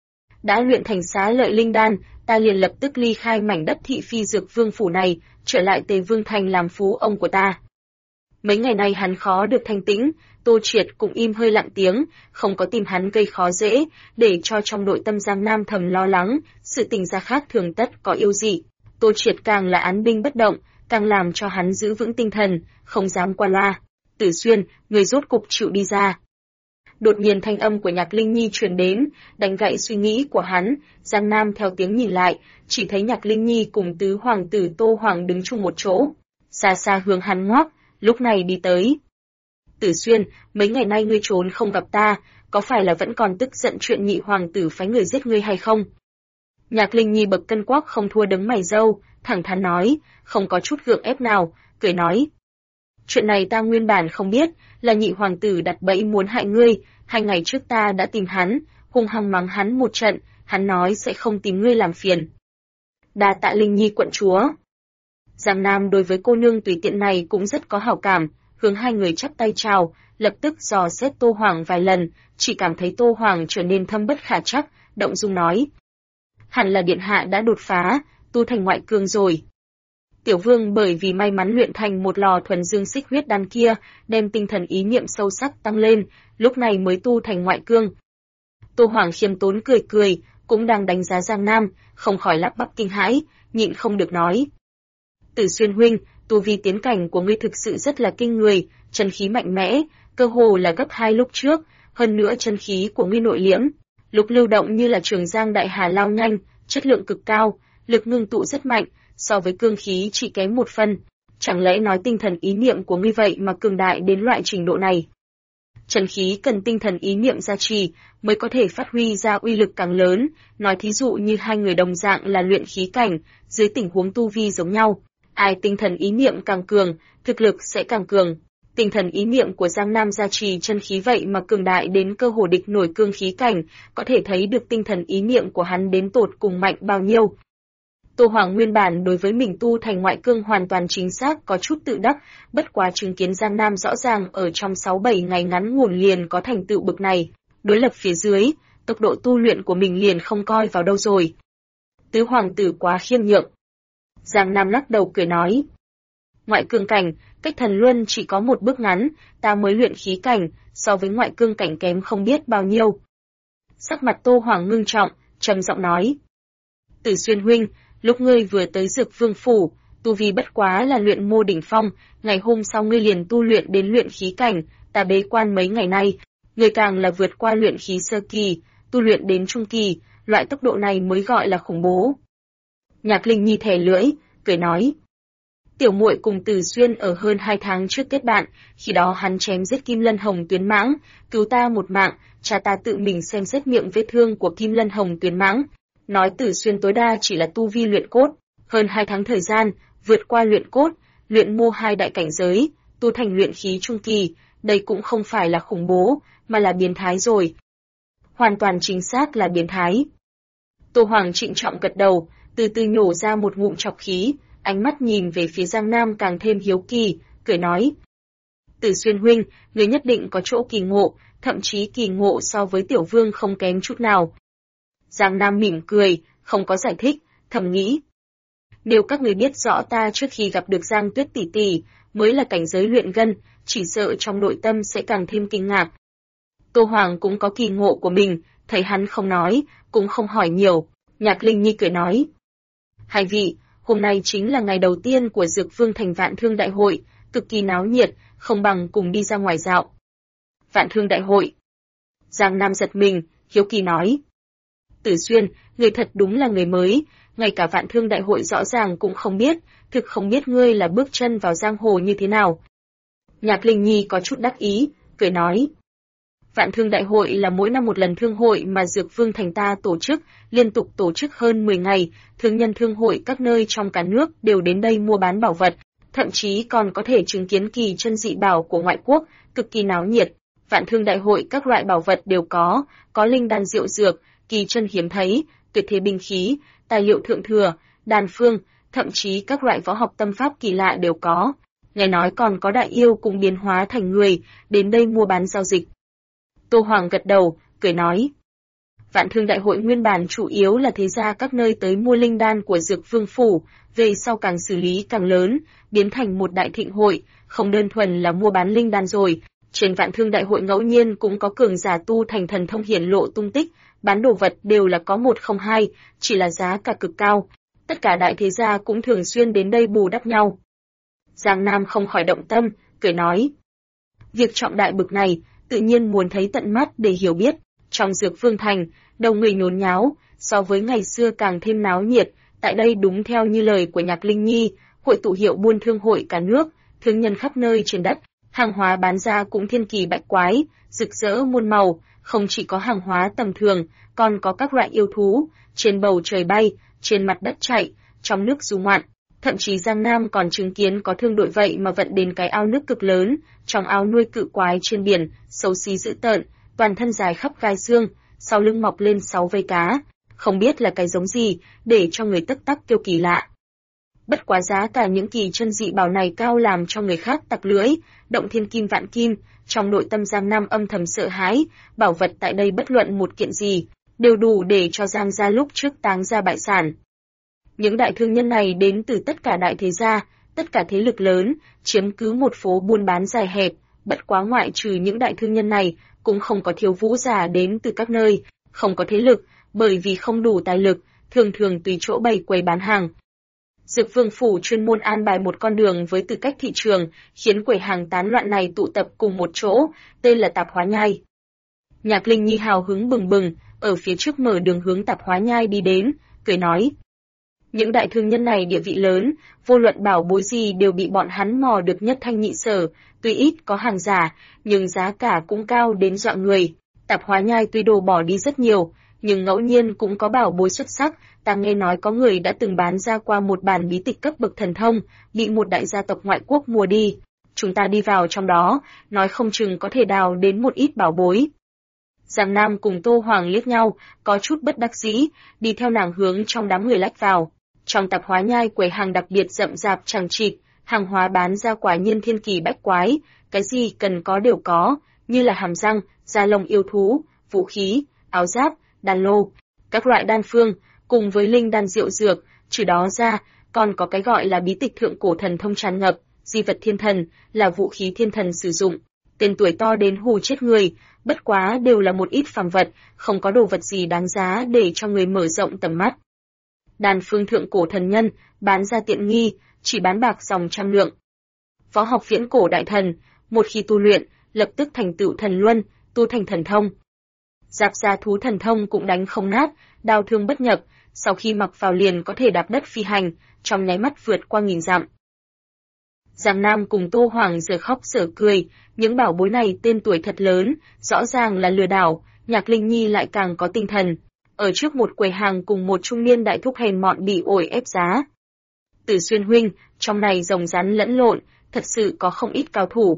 Đã luyện thành xá lợi linh đan, ta liền lập tức ly khai mảnh đất thị phi dược vương phủ này, trở lại Tề Vương Thành làm phú ông của ta. Mấy ngày nay hắn khó được thanh tĩnh, Tô Triệt cũng im hơi lặng tiếng, không có tìm hắn gây khó dễ, để cho trong nội tâm Giang Nam thầm lo lắng, sự tình ra khác thường tất có yêu dị. Tô Triệt càng là án binh bất động, càng làm cho hắn giữ vững tinh thần, không dám qua loa. Tử Xuyên, người rốt cục chịu đi ra. Đột nhiên thanh âm của Nhạc Linh Nhi truyền đến, đánh gãy suy nghĩ của hắn, Giang Nam theo tiếng nhìn lại, chỉ thấy Nhạc Linh Nhi cùng tứ hoàng tử Tô Hoàng đứng chung một chỗ, xa xa hướng hắn ngoắc, lúc này đi tới. Tử Xuyên, mấy ngày nay ngươi trốn không gặp ta, có phải là vẫn còn tức giận chuyện nhị hoàng tử phái người giết ngươi hay không? Nhạc Linh Nhi bậc cân quắc không thua đấng mày râu, thẳng thắn nói, không có chút gượng ép nào, cười nói. Chuyện này ta nguyên bản không biết, là nhị hoàng tử đặt bẫy muốn hại ngươi, 2 ngày trước ta đã tìm hắn, hung hăng mắng hắn một trận, hắn nói sẽ không tìm ngươi làm phiền. Đa tạ Linh Nhi quận chúa. Giang Nam đối với cô nương tùy tiện này cũng rất có hảo cảm, hướng hai người chắp tay chào, lập tức dò xét Tô Hoàng vài lần, chỉ cảm thấy Tô Hoàng trở nên thâm bất khả trắc, động dung nói. Hẳn là điện hạ đã đột phá, tu thành ngoại cương rồi. Tiểu Vương bởi vì may mắn luyện thành một lò thuần dương xích huyết đan kia, đem tinh thần ý niệm sâu sắc tăng lên, lúc này mới tu thành ngoại cương. Tô Hoàng khiêm tốn cười cười, cũng đang đánh giá Giang Nam, không khỏi lắp bắp kinh hãi, nhịn không được nói. Tử Xuyên huynh, tu vi tiến cảnh của ngươi thực sự rất là kinh người, chân khí mạnh mẽ, cơ hồ là gấp 2 lúc trước, hơn nữa chân khí của ngươi nội liễm, lúc lưu động như là trường giang đại hà lao nhanh, chất lượng cực cao, lực ngưng tụ rất mạnh, so với cương khí chỉ kém 1 phần. Chẳng lẽ nói tinh thần ý niệm của ngươi vậy mà cường đại đến loại trình độ này? Chân khí cần tinh thần ý niệm gia trì mới có thể phát huy ra uy lực càng lớn, nói thí dụ như hai người đồng dạng là luyện khí cảnh, dưới tình huống tu vi giống nhau, ai tinh thần ý niệm càng cường, thực lực sẽ càng cường. Tinh thần ý niệm của Giang Nam gia trì chân khí vậy mà cường đại đến cơ hồ địch nổi cương khí cảnh, có thể thấy được tinh thần ý niệm của hắn đến tột cùng mạnh bao nhiêu. Tô Hoàng nguyên bản đối với mình tu thành ngoại cương hoàn toàn chính xác có chút tự đắc, bất quá chứng kiến Giang Nam rõ ràng ở trong 6-7 ngày ngắn ngủn liền có thành tựu bực này, đối lập phía dưới, tốc độ tu luyện của mình liền không coi vào đâu rồi. Tứ hoàng tử quá khiêm nhượng. Giang Nam lắc đầu cười nói. Ngoại cương cảnh, cách thần luân chỉ có một bước ngắn, ta mới luyện khí cảnh, so với ngoại cương cảnh kém không biết bao nhiêu. Sắc mặt Tô Hoàng ngưng trọng, trầm giọng nói. Tử Xuyên huynh, lúc ngươi vừa tới Dược Vương phủ, tu vi bất quá là luyện mô đỉnh phong, ngày hôm sau ngươi liền tu luyện đến luyện khí cảnh, ta bế quan mấy ngày nay, ngươi càng là vượt qua luyện khí sơ kỳ, tu luyện đến trung kỳ, loại tốc độ này mới gọi là khủng bố. Nhạc Linh Nhi thè lưỡi, cười nói. Tiểu muội cùng Tử Xuyên ở hơn 2 tháng trước kết bạn, khi đó hắn chém giết Kim Lân Hồng Tuyến Mãng, cứu ta một mạng, cha ta tự mình xem xét miệng vết thương của Kim Lân Hồng Tuyến Mãng, nói Tử Xuyên tối đa chỉ là tu vi luyện cốt, hơn 2 tháng thời gian, vượt qua luyện cốt, luyện mô 2 đại cảnh giới, tu thành luyện khí trung kỳ, đây cũng không phải là khủng bố, mà là biến thái rồi. Hoàn toàn chính xác là biến thái. Tô Hoàng trịnh trọng gật đầu, từ từ nhổ ra một ngụm trọc khí, ánh mắt nhìn về phía Giang Nam càng thêm hiếu kỳ, cười nói. Tử Xuyên huynh, người nhất định có chỗ kỳ ngộ, thậm chí kỳ ngộ so với Tiểu Vương không kém chút nào. Giang Nam mỉm cười, không có giải thích, thầm nghĩ. Nếu các người biết rõ ta trước khi gặp được Giang Tuyết tỷ tỷ, mới là cảnh giới luyện gân, chỉ sợ trong nội tâm sẽ càng thêm kinh ngạc. Tô Hoàng cũng có kỳ ngộ của mình, thấy hắn không nói, cũng không hỏi nhiều, Nhạc Linh Nhi cười nói. Hai vị, hôm nay chính là ngày đầu tiên của Dược Vương thành Vạn Thương Đại hội, cực kỳ náo nhiệt, không bằng cùng đi ra ngoài dạo. Vạn Thương Đại hội. Giang Nam giật mình, hiếu kỳ nói. Tử Xuyên, người thật đúng là người mới, ngay cả Vạn Thương Đại hội rõ ràng cũng không biết, thực không biết ngươi là bước chân vào giang hồ như thế nào. Nhạc Linh Nhi có chút đắc ý, cười nói. Vạn Thương Đại hội là mỗi năm một lần thương hội mà Dược Vương thành ta tổ chức, liên tục tổ chức hơn 10 ngày, thương nhân thương hội các nơi trong cả nước đều đến đây mua bán bảo vật, thậm chí còn có thể chứng kiến kỳ chân dị bảo của ngoại quốc, cực kỳ náo nhiệt. Vạn Thương Đại hội các loại bảo vật đều có linh đan diệu dược, kỳ chân hiếm thấy, tuyệt thế binh khí, tài liệu thượng thừa, đan phương, thậm chí các loại võ học tâm pháp kỳ lạ đều có. Nghe nói còn có đại yêu cùng biến hóa thành người, đến đây mua bán giao dịch. Tô Hoàng gật đầu, cười nói. Vạn Thương Đại hội nguyên bản chủ yếu là thế gia các nơi tới mua linh đan của Dược Vương phủ, về sau càng xử lý càng lớn, biến thành một đại thịnh hội, không đơn thuần là mua bán linh đan rồi. Trên Vạn Thương Đại hội ngẫu nhiên cũng có cường giả tu thành thần thông hiển lộ tung tích, bán đồ vật đều là có 1 không 2, chỉ là giá cả cực cao. Tất cả đại thế gia cũng thường xuyên đến đây bù đắp nhau. Giang Nam không khỏi động tâm, cười nói. Việc trọng đại bực này, tự nhiên muốn thấy tận mắt để hiểu biết. Trong Dược Vương thành, đầu người nhốn nháo, so với ngày xưa càng thêm náo nhiệt, tại đây đúng theo như lời của Nhạc Linh Nhi, hội tụ hiệu buôn thương hội cả nước, thương nhân khắp nơi trên đất, hàng hóa bán ra cũng thiên kỳ bách quái, rực rỡ muôn màu, không chỉ có hàng hóa tầm thường, còn có các loại yêu thú, trên bầu trời bay, trên mặt đất chạy, trong nước du ngoạn. Thậm chí Giang Nam còn chứng kiến có thương đội vậy mà vận đến cái ao nước cực lớn, trong ao nuôi cự quái trên biển, xấu xí dữ tợn, toàn thân dài khắp gai xương, sau lưng mọc lên 6 vây cá, không biết là cái giống gì, để cho người tắc tắc kêu kỳ lạ. Bất quá giá cả những kỳ chân dị bảo này cao làm cho người khác tặc lưỡi, động thiên kim vạn kim, trong nội tâm Giang Nam âm thầm sợ hãi, bảo vật tại đây bất luận một kiện gì, đều đủ để cho Giang gia lúc trước táng ra bại sản. Những đại thương nhân này đến từ tất cả đại thế gia, tất cả thế lực lớn, chiếm cứ một phố buôn bán dài hẹp, bất quá ngoại trừ những đại thương nhân này, cũng không có thiếu vũ giả đến từ các nơi, không có thế lực, bởi vì không đủ tài lực, thường thường tùy chỗ bày quầy bán hàng. Dược Vương phủ chuyên môn an bài một con đường với tư cách thị trường, khiến quầy hàng tán loạn này tụ tập cùng một chỗ, tên là Tạp Hóa Nhai. Nhạc Linh Nhi hào hứng bừng bừng, ở phía trước mở đường hướng Tạp Hóa Nhai đi đến, cười nói. Những đại thương nhân này địa vị lớn, vô luận bảo bối gì đều bị bọn hắn mò được nhất thanh nhị sở, tuy ít có hàng giả, nhưng giá cả cũng cao đến dọa người. Tạp Hóa Nhai tuy đồ bỏ đi rất nhiều, nhưng ngẫu nhiên cũng có bảo bối xuất sắc, ta nghe nói có người đã từng bán ra qua một bản bí tịch cấp bậc thần thông, bị một đại gia tộc ngoại quốc mua đi. Chúng ta đi vào trong đó, nói không chừng có thể đào đến một ít bảo bối. Giang Nam cùng Tô Hoàng liếc nhau, có chút bất đắc dĩ, đi theo nàng hướng trong đám người lách vào. Trong Tạp Hóa Nhai quầy hàng đặc biệt rậm rạp chằng chịt, hàng hóa bán ra quả nhiên thiên kỳ bách quái, cái gì cần có đều có, như là hàm răng, da lông yêu thú, vũ khí, áo giáp, đan lô, các loại đan phương, cùng với linh đan rượu dược, trừ đó ra, còn có cái gọi là bí tịch thượng cổ thần thông tràn ngập, di vật thiên thần, là vũ khí thiên thần sử dụng. Tên tuổi to đến hù chết người, bất quá đều là một ít phàm vật, không có đồ vật gì đáng giá để cho người mở rộng tầm mắt. Đan phương thượng cổ thần nhân, bán ra tiện nghi, chỉ bán bạc dòng 100 lượng. Võ học viễn cổ đại thần, một khi tu luyện, lập tức thành tựu thần luân, tu thành thần thông. Giáp gia thú thần thông cũng đánh không nát, đao thương bất nhập, sau khi mặc vào liền có thể đạp đất phi hành, trong nháy mắt vượt qua 1000 dặm. Giang Nam cùng Tô Hoàng giờ khóc giờ cười, những bảo bối này tên tuổi thật lớn, rõ ràng là lừa đảo, Nhạc Linh Nhi lại càng có tinh thần. Ở trước một quầy hàng cùng một trung niên đại thúc hèn mọn bị ổi ép giá. Tử Xuyên huynh, trong này rồng rắn lẫn lộn, thật sự có không ít cao thủ.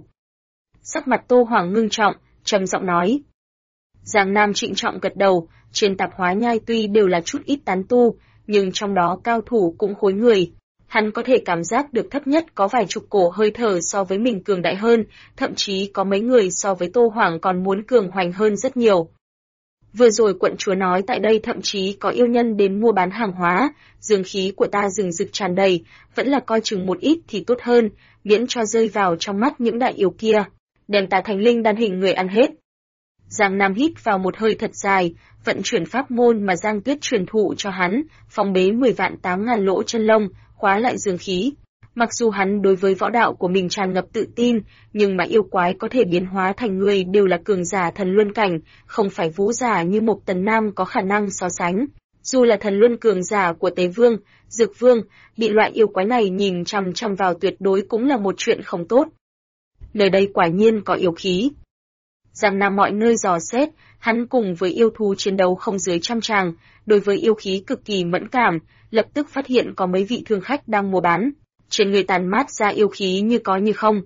Sắc mặt Tô Hoàng ngưng trọng, trầm giọng nói. Giang Nam trịnh trọng gật đầu, trên Tạp Hóa Nhai tuy đều là chút ít tán tu, nhưng trong đó cao thủ cũng khối người. Hắn có thể cảm giác được thấp nhất có vài chục cổ hơi thở so với mình cường đại hơn, thậm chí có mấy người so với Tô Hoàng còn muốn cường hoành hơn rất nhiều. Vừa rồi quận chúa nói tại đây thậm chí có yêu nhân đến mua bán hàng hóa, dương khí của ta rừng rực tràn đầy, vẫn là coi chừng một ít thì tốt hơn, miễn cho rơi vào trong mắt những đại yêu kia, đem ta thành linh đan hình người ăn hết. Giang Nam hít vào một hơi thật dài, vận chuyển pháp môn mà Giang Tuyết truyền thụ cho hắn, phong bế 10 vạn 8.000 lỗ chân lông, khóa lại dương khí. Mặc dù hắn đối với võ đạo của mình tràn ngập tự tin, nhưng mà yêu quái có thể biến hóa thành người đều là cường giả thần luân cảnh, không phải vũ giả như Mộc Tần Nam có khả năng so sánh. Dù là thần luân cường giả của Tế Vương, Dược Vương, bị loại yêu quái này nhìn chằm chằm vào tuyệt đối cũng là một chuyện không tốt. Nơi đây quả nhiên có yêu khí. Giang Nam mọi nơi dò xét, hắn cùng với yêu thú chiến đấu không dưới 100 tràng, đối với yêu khí cực kỳ mẫn cảm, lập tức phát hiện có mấy vị thương khách đang mua bán. Trên người tàn mát ra yêu khí như có như không.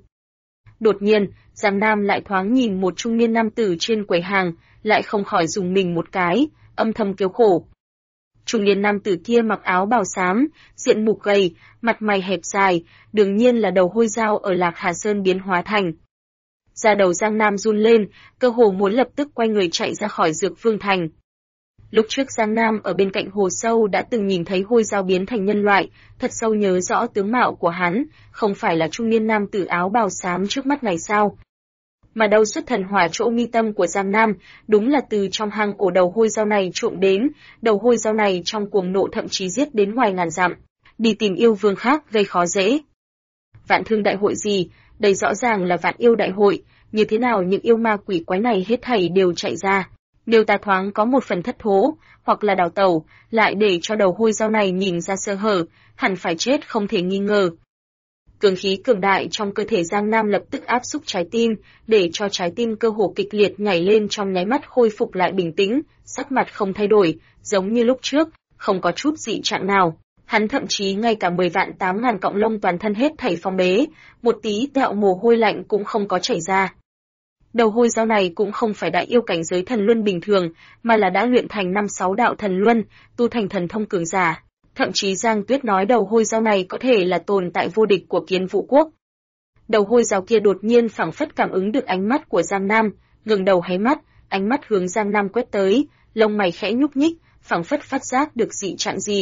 Đột nhiên, Giang Nam lại thoáng nhìn một trung niên nam tử trên quầy hàng, lại không khỏi dùng mình một cái, âm thầm kêu khổ. Trung niên nam tử kia mặc áo bào xám, diện mục gầy, mặt mày hẹp dài, đương nhiên là đầu hôi dao ở Lạc Hà Sơn biến hóa thành. Da đầu Giang Nam run lên, cơ hồ muốn lập tức quay người chạy ra khỏi Dược Vương Thành. Lúc trước Giang Nam ở bên cạnh hồ sâu đã từng nhìn thấy hôi dao biến thành nhân loại, thật sâu nhớ rõ tướng mạo của hắn, không phải là trung niên nam tử áo bào xám trước mắt này sao? Mà đâu xuất thần hỏa chỗ mi tâm của Giang Nam, đúng là từ trong hang ổ đầu hôi dao này trộm đến, đầu hôi dao này trong cuồng nộ thậm chí giết đến ngoài ngàn dặm, đi tìm yêu vương khác gây khó dễ. Vạn thương đại hội gì, đây rõ ràng là vạn yêu đại hội, như thế nào những yêu ma quỷ quái này hết thảy đều chạy ra. Nếu ta thoáng có một phần thất thố, hoặc là đào tẩu, lại để cho đầu hôi dao này nhìn ra sơ hở, hẳn phải chết không thể nghi ngờ. Cường khí cường đại trong cơ thể Giang Nam lập tức áp xúc trái tim, để cho trái tim cơ hồ kịch liệt nhảy lên trong nháy mắt khôi phục lại bình tĩnh, sắc mặt không thay đổi, giống như lúc trước, không có chút dị trạng nào. Hắn thậm chí ngay cả 10 vạn 8.000 cọng lông toàn thân hết thảy phong bế, một tí tẹo mồ hôi lạnh cũng không có chảy ra. Đầu hôi dao này cũng không phải đại yêu cảnh giới thần luân bình thường, mà là đã luyện thành 5-6 đạo thần luân, tu thành thần thông cường giả. Thậm chí Giang Tuyết nói đầu hôi dao này có thể là tồn tại vô địch của Kiến Vũ Quốc. Đầu hôi dao kia đột nhiên phảng phất cảm ứng được ánh mắt của Giang Nam, ngừng đầu hé mắt, ánh mắt hướng Giang Nam quét tới, lông mày khẽ nhúc nhích, phảng phất phát giác được dị trạng gì,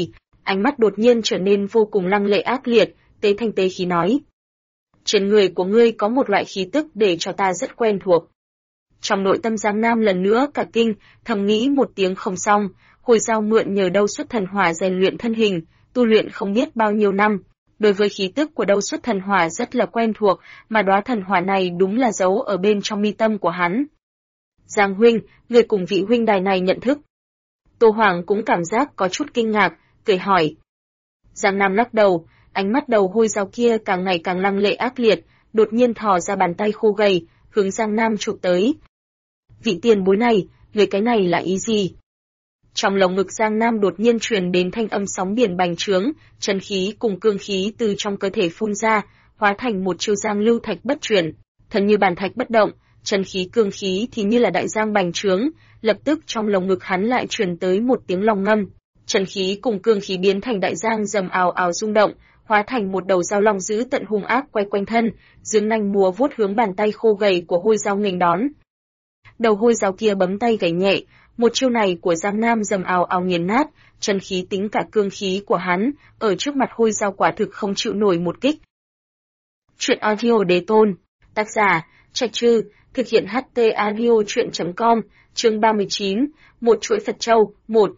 ánh mắt đột nhiên trở nên vô cùng lăng lệ ác liệt, tế thanh tế khí nói. Trên người của ngươi có một loại khí tức để cho ta rất quen thuộc. Trong nội tâm Giang Nam lần nữa cả kinh, thầm nghĩ một tiếng không xong, hồi dao mượn nhờ đâu xuất thần hỏa rèn luyện thân hình, tu luyện không biết bao nhiêu năm. Đối với khí tức của đâu xuất thần hỏa rất là quen thuộc, mà đóa thần hỏa này đúng là giấu ở bên trong mi tâm của hắn. Giang huynh, người cùng vị huynh đài này nhận thức. Tô Hoàng cũng cảm giác có chút kinh ngạc, cười hỏi. Giang Nam lắc đầu, ánh mắt đầu hôi dao kia càng ngày càng lăng lệ ác liệt, đột nhiên thò ra bàn tay khô gầy, hướng Giang Nam chụp tới. Vị tiền bối này, người cái này là ý gì? Trong lồng ngực Giang Nam đột nhiên truyền đến thanh âm sóng biển bành trướng, chân khí cùng cương khí từ trong cơ thể phun ra, hóa thành một chiêu giang lưu thạch bất chuyển, thân như bàn thạch bất động, chân khí cương khí thì như là đại giang bành trướng, lập tức trong lồng ngực hắn lại truyền tới một tiếng long ngâm, chân khí cùng cương khí biến thành đại giang rầm ào ào rung động, hóa thành một đầu dao long dữ tận hung ác quay quanh thân, dương nanh múa vuốt hướng bàn tay khô gầy của hôi dao nghênh đón. Đầu hôi dao kia bấm tay gảy nhẹ, một chiêu này của Giang Nam rầm ào ào nghiền nát, chân khí tính cả cương khí của hắn, ở trước mặt hôi dao quả thực không chịu nổi một kích. Truyện audio đế tôn, tác giả, Trạch Trư, thực hiện HT audio truyện.com, chương 39, một chuỗi Phật Châu, 1.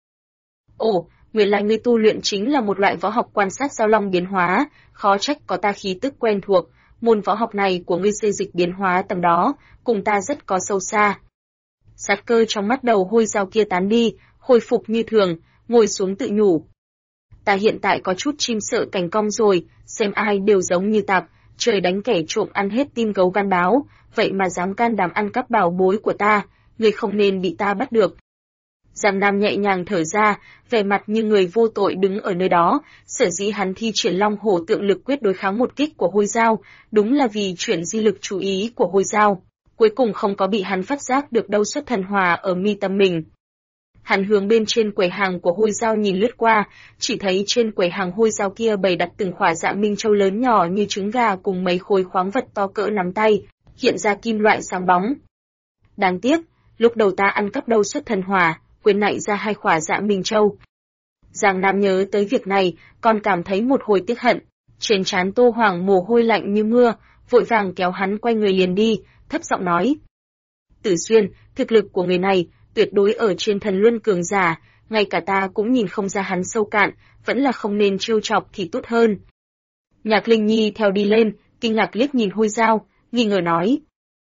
Ồ, nguyên lại ngươi tu luyện chính là một loại võ học quan sát giao long biến hóa, khó trách có ta khí tức quen thuộc, môn võ học này của ngươi xê dịch biến hóa tầng đó, cùng ta rất có sâu xa. Sát cơ trong mắt đầu hôi dao kia tán đi, hồi phục như thường, ngồi xuống tự nhủ. Ta hiện tại có chút chim sợ cành cong rồi, xem ai đều giống như tạp, trời đánh kẻ trộm ăn hết tim gấu gan báo, vậy mà dám can đảm ăn cắp bảo bối của ta, ngươi không nên bị ta bắt được. Giang Nam nhẹ nhàng thở ra, vẻ mặt như người vô tội đứng ở nơi đó, sở dĩ hắn thi triển long hổ tượng lực quyết đối kháng một kích của hôi dao, đúng là vì chuyển di lực chú ý của hôi dao, cuối cùng không có bị hắn phát giác được đâu xuất thần hỏa ở mi tâm mình. Hắn hướng bên trên quầy hàng của hôi dao nhìn lướt qua, chỉ thấy trên quầy hàng hôi dao kia bày đặt từng khỏa dạ minh châu lớn nhỏ như trứng gà cùng mấy khối khoáng vật to cỡ nắm tay, hiện ra kim loại sáng bóng. Đáng tiếc, lúc đầu ta ăn cắp đâu xuất thần hỏa, quên nạy ra 2 khỏa dạ minh châu. Giang Nam nhớ tới việc này, còn cảm thấy một hồi tiếc hận, trên trán Tô Hoàng mồ hôi lạnh như mưa, vội vàng kéo hắn quay người liền đi, thấp giọng nói. Tử Xuyên, thực lực của người này, tuyệt đối ở trên thần luân cường giả, ngay cả ta cũng nhìn không ra hắn sâu cạn, vẫn là không nên trêu chọc thì tốt hơn. Nhạc Linh Nhi theo đi lên, kinh ngạc liếc nhìn hôi dao, nghi ngờ nói.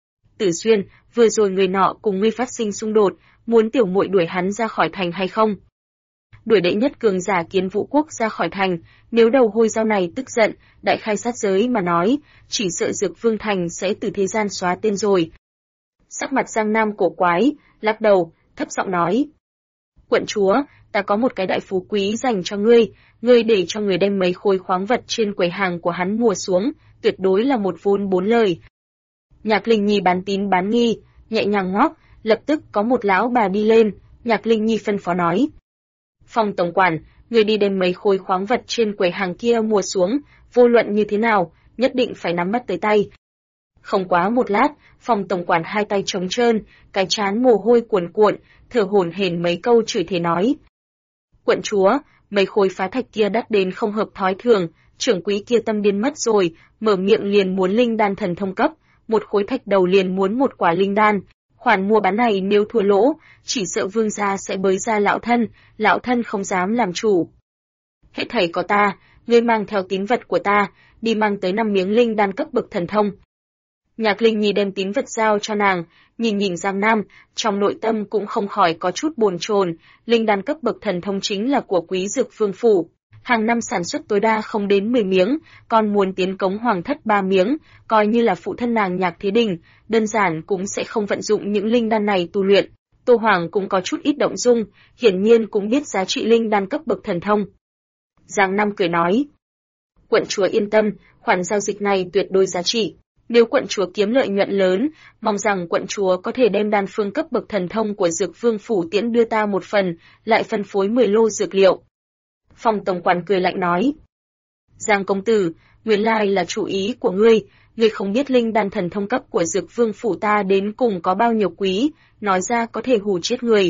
Tử Xuyên, vừa rồi người nọ cùng ngươi phát sinh xung đột, muốn tiểu muội đuổi hắn ra khỏi thành hay không? Đuổi đệ nhất cường giả Kiến Vũ Quốc ra khỏi thành, nếu đầu hôi dao này tức giận, đại khai sát giới mà nói, chỉ sợ Dược Vương Thành sẽ từ thế gian xóa tên rồi. Sắc mặt Giang Nam cổ quái, lắc đầu, thấp giọng nói. Quận chúa, ta có một cái đại phú quý dành cho ngươi, ngươi để cho người đem mấy khối khoáng vật trên quầy hàng của hắn mua xuống, tuyệt đối là một vốn 4 lời. Nhạc Linh Nhi bán tín bán nghi, nhẹ nhàng ngoắc, lập tức có một lão bà đi lên, Nhạc Linh Nhi phân phó nói. Phong tổng quản, người đi đem mấy khối khoáng vật trên quầy hàng kia mua xuống, vô luận như thế nào, nhất định phải nắm bắt tới tay. Không quá một lát, Phong tổng quản hai tay trống trơn, cái trán mồ hôi cuồn cuộn, thở hổn hển mấy câu chửi thề nói. Quận chúa, mấy khối phá thạch kia đắt đến không hợp thói thường, trưởng quý kia tâm điên mất rồi, mở miệng liền muốn linh đan thần thông cấp, một khối thạch đầu liền muốn một quả linh đan. Khoản mua bán này nếu thua lỗ, chỉ sợ vương gia sẽ bới ra lão thân không dám làm chủ. Hết thảy có ta, ngươi mang theo tín vật của ta, đi mang tới 5 miếng linh đan cấp bậc thần thông. Nhạc Linh Nhi đem tín vật giao cho nàng, nhìn Giang Nam, trong nội tâm cũng không khỏi có chút bồn chồn, linh đan cấp bậc thần thông chính là của Quý Dược Vương phủ. Hàng năm sản xuất tối đa không đến 10 miếng, còn muốn tiến cống hoàng thất 3 miếng, coi như là phụ thân nàng Nhạc Thế Đình, đơn giản cũng sẽ không vận dụng những linh đan này tu luyện. Tô Hoàng cũng có chút ít động dung, hiển nhiên cũng biết giá trị linh đan cấp bậc thần thông. Giang Nam cười nói, quận chúa yên tâm, khoản giao dịch này tuyệt đối giá trị. Nếu quận chúa kiếm lợi nhuận lớn, mong rằng quận chúa có thể đem đan phương cấp bậc thần thông của Dược Vương phủ tiễn đưa ta một phần, lại phân phối 10 lô dược liệu. Phong tổng quản cười lạnh nói, Giang công tử, nguyên lai là chủ ý của ngươi không biết linh đan thần thông cấp của Dược Vương phủ ta đến cùng có bao nhiêu quý, nói ra có thể hù chết người.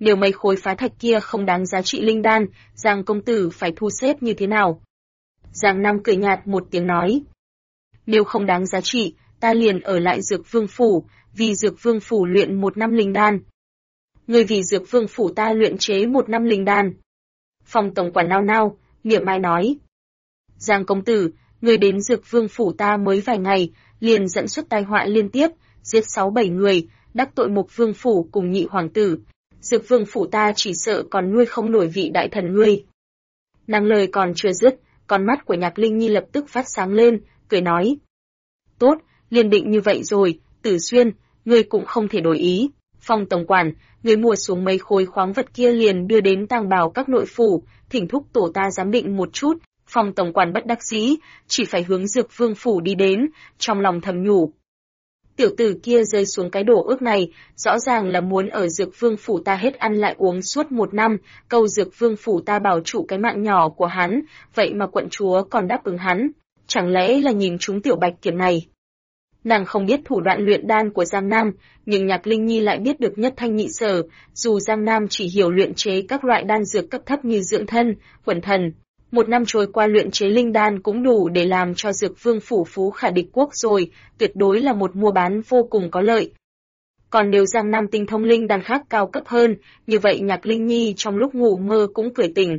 Nếu mấy khối phá thạch kia không đáng giá trị linh đan, Giang công tử phải thu xếp như thế nào? Giang Nam cười nhạt một tiếng nói. Nếu không đáng giá trị, ta liền ở lại Dược Vương Phủ, vì Dược Vương Phủ luyện 1 năm linh đan. Người vì Dược Vương Phủ ta luyện chế 1 năm linh đan. Phong tổng quản nao nao, mỉa mai nói. Giang công tử, người đến Dược Vương Phủ ta mới vài ngày, liền dẫn xuất tai họa liên tiếp, giết 6-7 người, đắc tội Mục Vương Phủ cùng nhị hoàng tử. Dược Vương Phủ ta chỉ sợ còn nuôi không nổi vị đại thần ngươi. Nàng lời còn chưa dứt, con mắt của Nhạc Linh Nhi lập tức phát sáng lên, cười nói. Tốt, liền định như vậy rồi, Tử Xuyên, ngươi cũng không thể đổi ý. Phong tổng quản, ngươi mua xuống mấy khối khoáng vật kia liền đưa đến tàng bảo các nội phủ, thỉnh thúc tổ ta giám định một chút. Phong tổng quản bất đắc dĩ, chỉ phải hướng Dược Vương Phủ đi đến, trong lòng thầm nhủ. Tiểu tử kia rơi xuống cái đổ ước này, rõ ràng là muốn ở Dược Vương Phủ ta hết ăn lại uống suốt 1 năm, câu Dược Vương Phủ ta bảo trụ cái mạng nhỏ của hắn, vậy mà quận chúa còn đáp ứng hắn, chẳng lẽ là nhìn trúng tiểu bạch kiểm này. Nàng không biết thủ đoạn luyện đan của Giang Nam, nhưng Nhạc Linh Nhi lại biết được nhất thanh nhị sở, dù Giang Nam chỉ hiểu luyện chế các loại đan dược cấp thấp như dưỡng thân, quẩn thần. 1 năm trôi qua luyện chế linh đan cũng đủ để làm cho Dược Vương Phủ phú khả địch quốc rồi, tuyệt đối là một mua bán vô cùng có lợi. Còn nếu Giang Nam tinh thông linh đan khác cao cấp hơn, như vậy Nhạc Linh Nhi trong lúc ngủ mơ cũng cười tỉnh.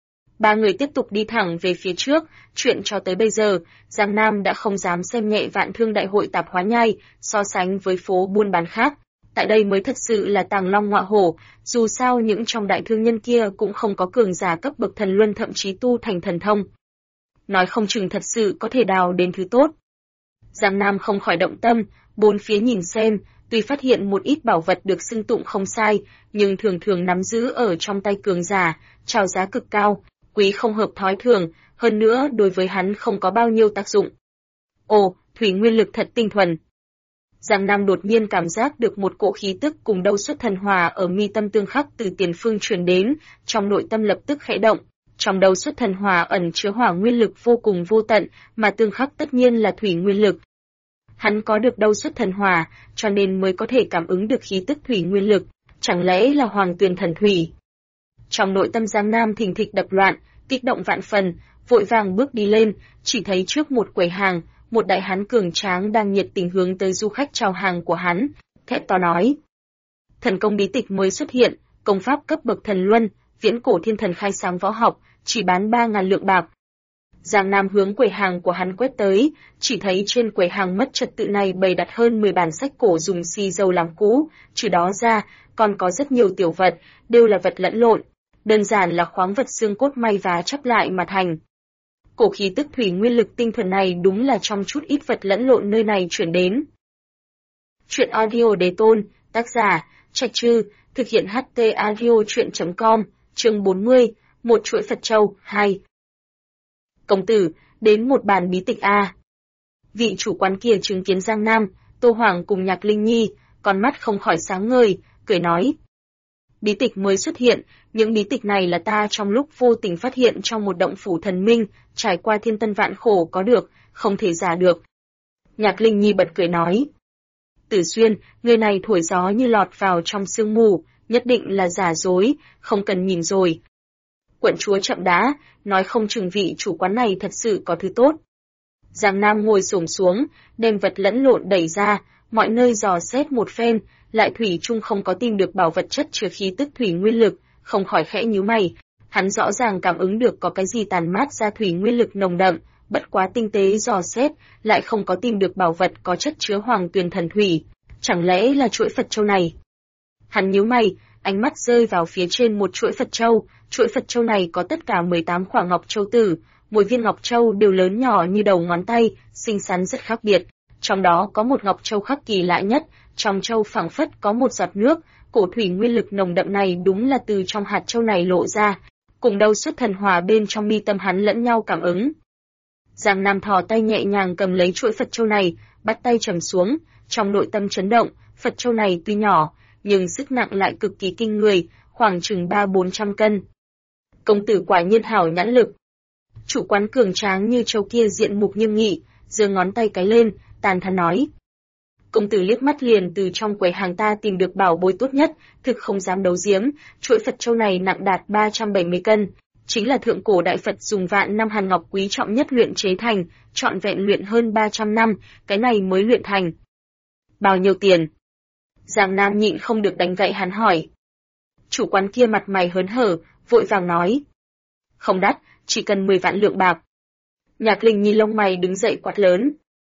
Ba người tiếp tục đi thẳng về phía trước, chuyện cho tới bây giờ, Giang Nam đã không dám xem nhẹ Vạn Thương Đại hội Tạp Hóa Nhai, so sánh với phố buôn bán khác. Tại đây mới thật sự là tàng long ngọa hổ, dù sao những trong đại thương nhân kia cũng không có cường giả cấp bậc thần luân thậm chí tu thành thần thông. Nói không chừng thật sự có thể đào đến thứ tốt. Giang Nam không khỏi động tâm, bốn phía nhìn xem, tuy phát hiện một ít bảo vật được xưng tụng không sai, nhưng thường thường nắm giữ ở trong tay cường giả, chào giá cực cao, quý không hợp thói thường, hơn nữa đối với hắn không có bao nhiêu tác dụng. Ồ, thủy nguyên lực thật tinh thuần. Giang Nam đột nhiên cảm giác được một cỗ khí tức cùng đâu xuất thần hỏa ở mi tâm tương khắc từ tiền phương truyền đến, trong nội tâm lập tức khẽ động. Trong đâu xuất thần hỏa ẩn chứa hỏa nguyên lực vô cùng vô tận, mà tương khắc tất nhiên là thủy nguyên lực. Hắn có được đâu xuất thần hỏa, cho nên mới có thể cảm ứng được khí tức thủy nguyên lực, chẳng lẽ là Hoàng Tuyền thần thủy. Trong nội tâm Giang Nam thình thịch đập loạn, kích động vạn phần, vội vàng bước đi lên, chỉ thấy trước một quầy hàng, một đại hán cường tráng đang nhiệt tình hướng tới du khách chào hàng của hắn, thét to nói. Thần công bí tịch mới xuất hiện, công pháp cấp bậc thần luân, viễn cổ thiên thần khai sáng võ học, chỉ bán 3.000 lượng bạc. Giang Nam hướng quầy hàng của hắn quét tới, chỉ thấy trên quầy hàng mất trật tự này bày đặt hơn 10 bản sách cổ dùng xi dầu làm cũ, trừ đó ra, còn có rất nhiều tiểu vật, đều là vật lẫn lộn, đơn giản là khoáng vật xương cốt may vá chắp lại mà thành. Cổ khí tức thủy nguyên lực tinh thuần này đúng là trong chút ít vật lẫn lộn nơi này chuyển đến. Chuyện audio đề tôn, tác giả, Trạch Trư, thực hiện HT audio chuyện.com, chương 40, một chuỗi Phật Châu, 2. Công tử, đến một bàn bí tịch A. Vị chủ quán kia chứng kiến Giang Nam, Tô Hoàng cùng Nhạc Linh Nhi, con mắt không khỏi sáng ngời, cười nói. Bí tịch mới xuất hiện, những bí tịch này là ta trong lúc vô tình phát hiện trong một động phủ thần minh, trải qua thiên tân vạn khổ có được, không thể giả được. Nhạc Linh Nhi bật cười nói. Tử Xuyên, người này thổi gió như lọt vào trong sương mù, nhất định là giả dối, không cần nhìn rồi. Quận chúa chậm đã, nói không chừng vị chủ quán này thật sự có thứ tốt. Giang Nam ngồi xổm xuống, đem vật lẫn lộn đẩy ra, mọi nơi dò xét một phen, lại thủy chung không có tìm được bảo vật chất chứa khí tức thủy nguyên lực, không khỏi khẽ nhíu mày. Hắn rõ ràng cảm ứng được có cái gì tàn mát ra thủy nguyên lực nồng đậm, bất quá tinh tế dò xét, lại không có tìm được bảo vật có chất chứa Hoàng Tuyền thần thủy. Chẳng lẽ là chuỗi Phật Châu này? Hắn nhíu mày, ánh mắt rơi vào phía trên một chuỗi Phật Châu. Chuỗi Phật Châu này có tất cả 18 quả ngọc châu tử, mỗi viên ngọc châu đều lớn nhỏ như đầu ngón tay, xinh xắn rất khác biệt. Trong đó có một ngọc châu khắc kỳ lạ nhất, trong châu phảng phất có một giọt nước, cổ thủy nguyên lực nồng đậm này đúng là từ trong hạt châu này lộ ra, cùng đâu xuất thần hỏa bên trong mi tâm hắn lẫn nhau cảm ứng. Giang Nam thò tay nhẹ nhàng cầm lấy chuỗi Phật Châu này, bắt tay trầm xuống, trong nội tâm chấn động, Phật Châu này tuy nhỏ, nhưng sức nặng lại cực kỳ kinh người, khoảng chừng 300-400 cân. Công tử quả nhiên hảo nhãn lực. Chủ quán cường tráng như châu kia diện mục nghiêm nghị, giơ ngón tay cái lên, tàn thán nói. Công tử liếc mắt liền từ trong quầy hàng ta tìm được bảo bối tốt nhất, thực không dám đấu giếm, chuỗi Phật châu này nặng đạt 370 cân, chính là thượng cổ đại Phật dùng vạn năm hàn ngọc quý trọng nhất luyện chế thành, trọn vẹn luyện hơn 300 năm, cái này mới luyện thành. Bao nhiêu tiền? Giang Nam nhịn không được đánh gậy hắn hỏi. Chủ quán kia mặt mày hớn hở, vội vàng nói. Không đắt, chỉ cần 10 vạn lượng bạc. Nhạc Linh Nhi lông mày đứng dậy quát lớn.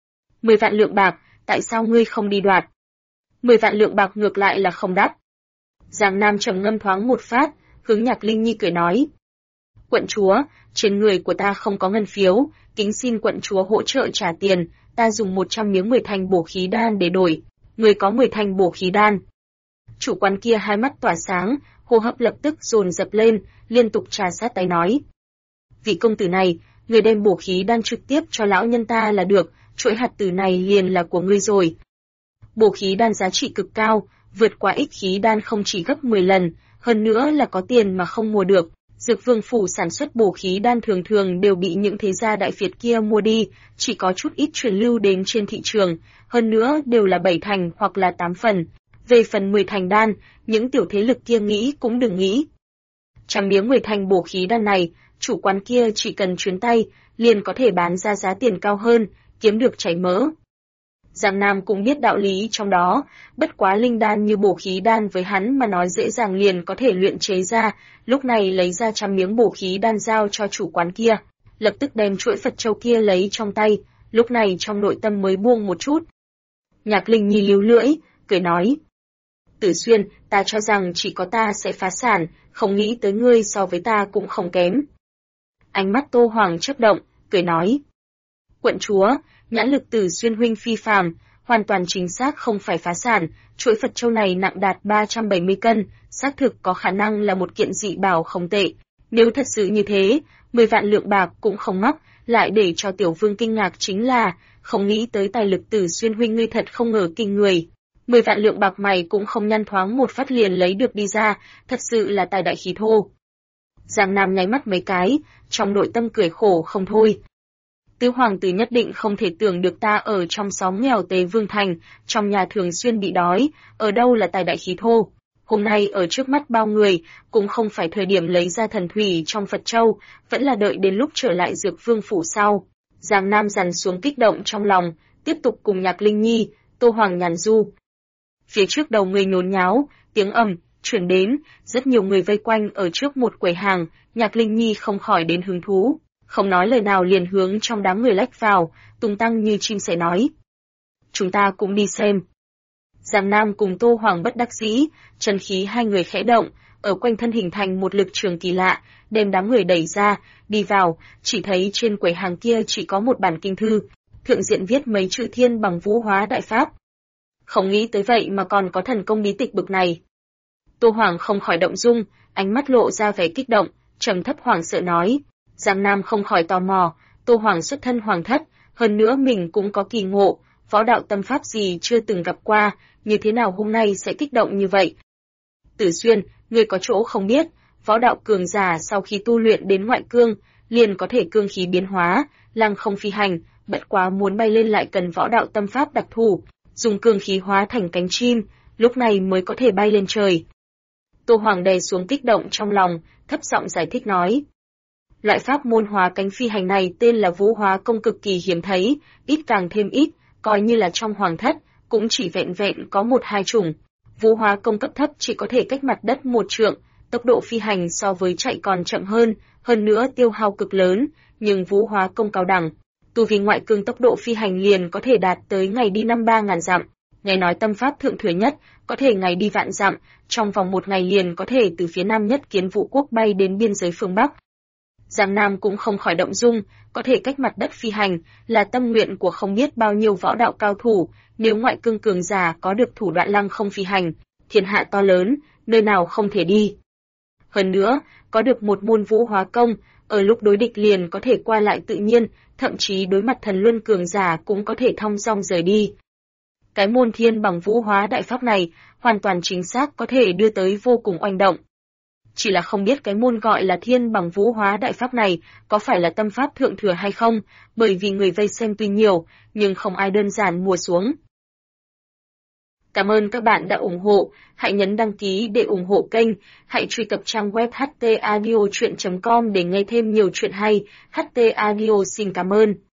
10 vạn lượng bạc, tại sao ngươi không đi đoạt? 10 vạn lượng bạc ngược lại là không đắt. Giang Nam trầm ngâm thoáng một phát, hướng Nhạc Linh Nhi cười nói. Quận chúa, trên người của ta không có ngân phiếu, kính xin quận chúa hỗ trợ trả tiền, ta dùng 100 miếng 10 thành bổ khí đan để đổi, người có 10 thành bổ khí đan. Chủ quán kia hai mắt tỏa sáng, hô hấp lập tức dồn dập lên, liên tục trà sát tay nói. Vị công tử này, người đem bổ khí đan trực tiếp cho lão nhân ta là được, chuỗi hạt tử này liền là của ngươi rồi. Bổ khí đan giá trị cực cao, vượt qua ích khí đan không chỉ gấp 10 lần, hơn nữa là có tiền mà không mua được. Dược Vương phủ sản xuất bổ khí đan thường thường đều bị những thế gia đại phiệt kia mua đi, chỉ có chút ít truyền lưu đến trên thị trường, hơn nữa đều là 7 thành hoặc là 8 phần. Về phần 10 thành đan, những tiểu thế lực kia nghĩ cũng đừng nghĩ. Trăm miếng 10 thành bổ khí đan này, chủ quán kia chỉ cần chuyến tay, liền có thể bán ra giá tiền cao hơn, kiếm được chảy mỡ. Giang Nam cũng biết đạo lý trong đó, bất quá linh đan như bổ khí đan với hắn mà nói dễ dàng liền có thể luyện chế ra, lúc này lấy ra 100 miếng bổ khí đan giao cho chủ quán kia, lập tức đem chuỗi Phật châu kia lấy trong tay, lúc này trong nội tâm mới buông một chút. Nhạc Linh Nhi líu lưỡi, cười nói. Tử Xuyên, ta cho rằng chỉ có ta sẽ phá sản, không nghĩ tới ngươi so với ta cũng không kém. Ánh mắt Tô Hoàng chớp động, cười nói. Quận chúa, nhãn lực Tử Xuyên huynh phi phàm, hoàn toàn chính xác không phải phá sản, chuỗi Phật châu này nặng đạt 370 cân, xác thực có khả năng là một kiện dị bảo không tệ. Nếu thật sự như thế, 10 vạn lượng bạc cũng không mắc, lại để cho Tiểu Vương kinh ngạc chính là, không nghĩ tới tài lực Tử Xuyên huynh ngươi thật không ngờ kinh người. 10 vạn lượng bạc mày cũng không nhăn thoáng một phát liền lấy được đi ra, thật sự là tài đại khí thô. Giang Nam nháy mắt mấy cái, trong nội tâm cười khổ không thôi. Tứ hoàng tử nhất định không thể tưởng được ta ở trong xóm nghèo Tế Vương Thành, trong nhà thường xuyên bị đói, ở đâu là tài đại khí thô. Hôm nay ở trước mắt bao người, cũng không phải thời điểm lấy ra thần thủy trong Phật Châu, vẫn là đợi đến lúc trở lại Dược Vương phủ sau. Giang Nam dằn xuống kích động trong lòng, tiếp tục cùng Nhạc Linh Nhi, Tô Hoàng nhàn du. Phía trước đầu người nhốn nháo, tiếng ầm truyền đến, rất nhiều người vây quanh ở trước một quầy hàng, Nhạc Linh Nhi không khỏi đến hứng thú, không nói lời nào liền hướng trong đám người lách vào, tung tăng như chim sẻ nói. Chúng ta cũng đi xem. Giang Nam cùng Tô Hoàng bất đắc dĩ, chân khí hai người khẽ động, ở quanh thân hình thành một lực trường kỳ lạ, đem đám người đẩy ra, đi vào, chỉ thấy trên quầy hàng kia chỉ có một bản kinh thư, thượng diện viết mấy chữ Thiên Bằng Vũ Hóa Đại Pháp. Không nghĩ tới vậy mà còn có thần công bí tịch bực này. Tô Hoàng không khỏi động dung, ánh mắt lộ ra vẻ kích động, trầm thấp hoảng sợ nói. Giang Nam không khỏi tò mò, Tô Hoàng xuất thân hoàng thất, hơn nữa mình cũng có kỳ ngộ, võ đạo tâm pháp gì chưa từng gặp qua, như thế nào hôm nay sẽ kích động như vậy. Tử Xuyên, ngươi có chỗ không biết, võ đạo cường giả sau khi tu luyện đến ngoại cương, liền có thể cương khí biến hóa, lăng không phi hành, bất quá muốn bay lên lại cần võ đạo tâm pháp đặc thù, dùng cương khí hóa thành cánh chim, lúc này mới có thể bay lên trời. Tô Hoàng đè xuống kích động trong lòng, thấp giọng giải thích nói. Loại pháp môn hóa cánh phi hành này tên là Vũ Hóa Công cực kỳ hiếm thấy, ít càng thêm ít, coi như là trong hoàng thất, cũng chỉ vẹn vẹn có 1-2 chủng. Vũ Hóa Công cấp thấp chỉ có thể cách mặt đất 1 trượng, tốc độ phi hành so với chạy còn chậm hơn nữa tiêu hao cực lớn, nhưng Vũ Hóa Công cao đẳng, tu vi ngoại cương tốc độ phi hành liền có thể đạt tới ngày đi 53.000 dặm. Nghe nói tâm pháp thượng thừa nhất, có thể ngày đi vạn dặm, trong vòng 1 ngày liền có thể từ phía nam nhất Kiến Vũ quốc bay đến biên giới phương Bắc. Giang Nam cũng không khỏi động dung, có thể cách mặt đất phi hành, là tâm nguyện của không biết bao nhiêu võ đạo cao thủ, nếu ngoại cương cường giả có được thủ đoạn lăng không phi hành, thiên hạ to lớn, nơi nào không thể đi. Hơn nữa, có được một môn Vũ Hóa Công, ở lúc đối địch liền có thể qua lại tự nhiên, thậm chí đối mặt thần luân cường giả cũng có thể thong dong rời đi. Cái môn Thiên Bằng Vũ Hóa Đại Pháp này, hoàn toàn chính xác có thể đưa tới vô cùng oanh động. Chỉ là không biết cái môn gọi là Thiên Bằng Vũ Hóa Đại Pháp này có phải là tâm pháp thượng thừa hay không, bởi vì người vây xem tuy nhiều, nhưng không ai đơn giản mua xuống. Cảm ơn các bạn đã ủng hộ, hãy nhấn đăng ký để ủng hộ kênh, hãy truy cập trang web htaudio.com để nghe thêm nhiều chuyện hay. HT Audio xin cảm ơn.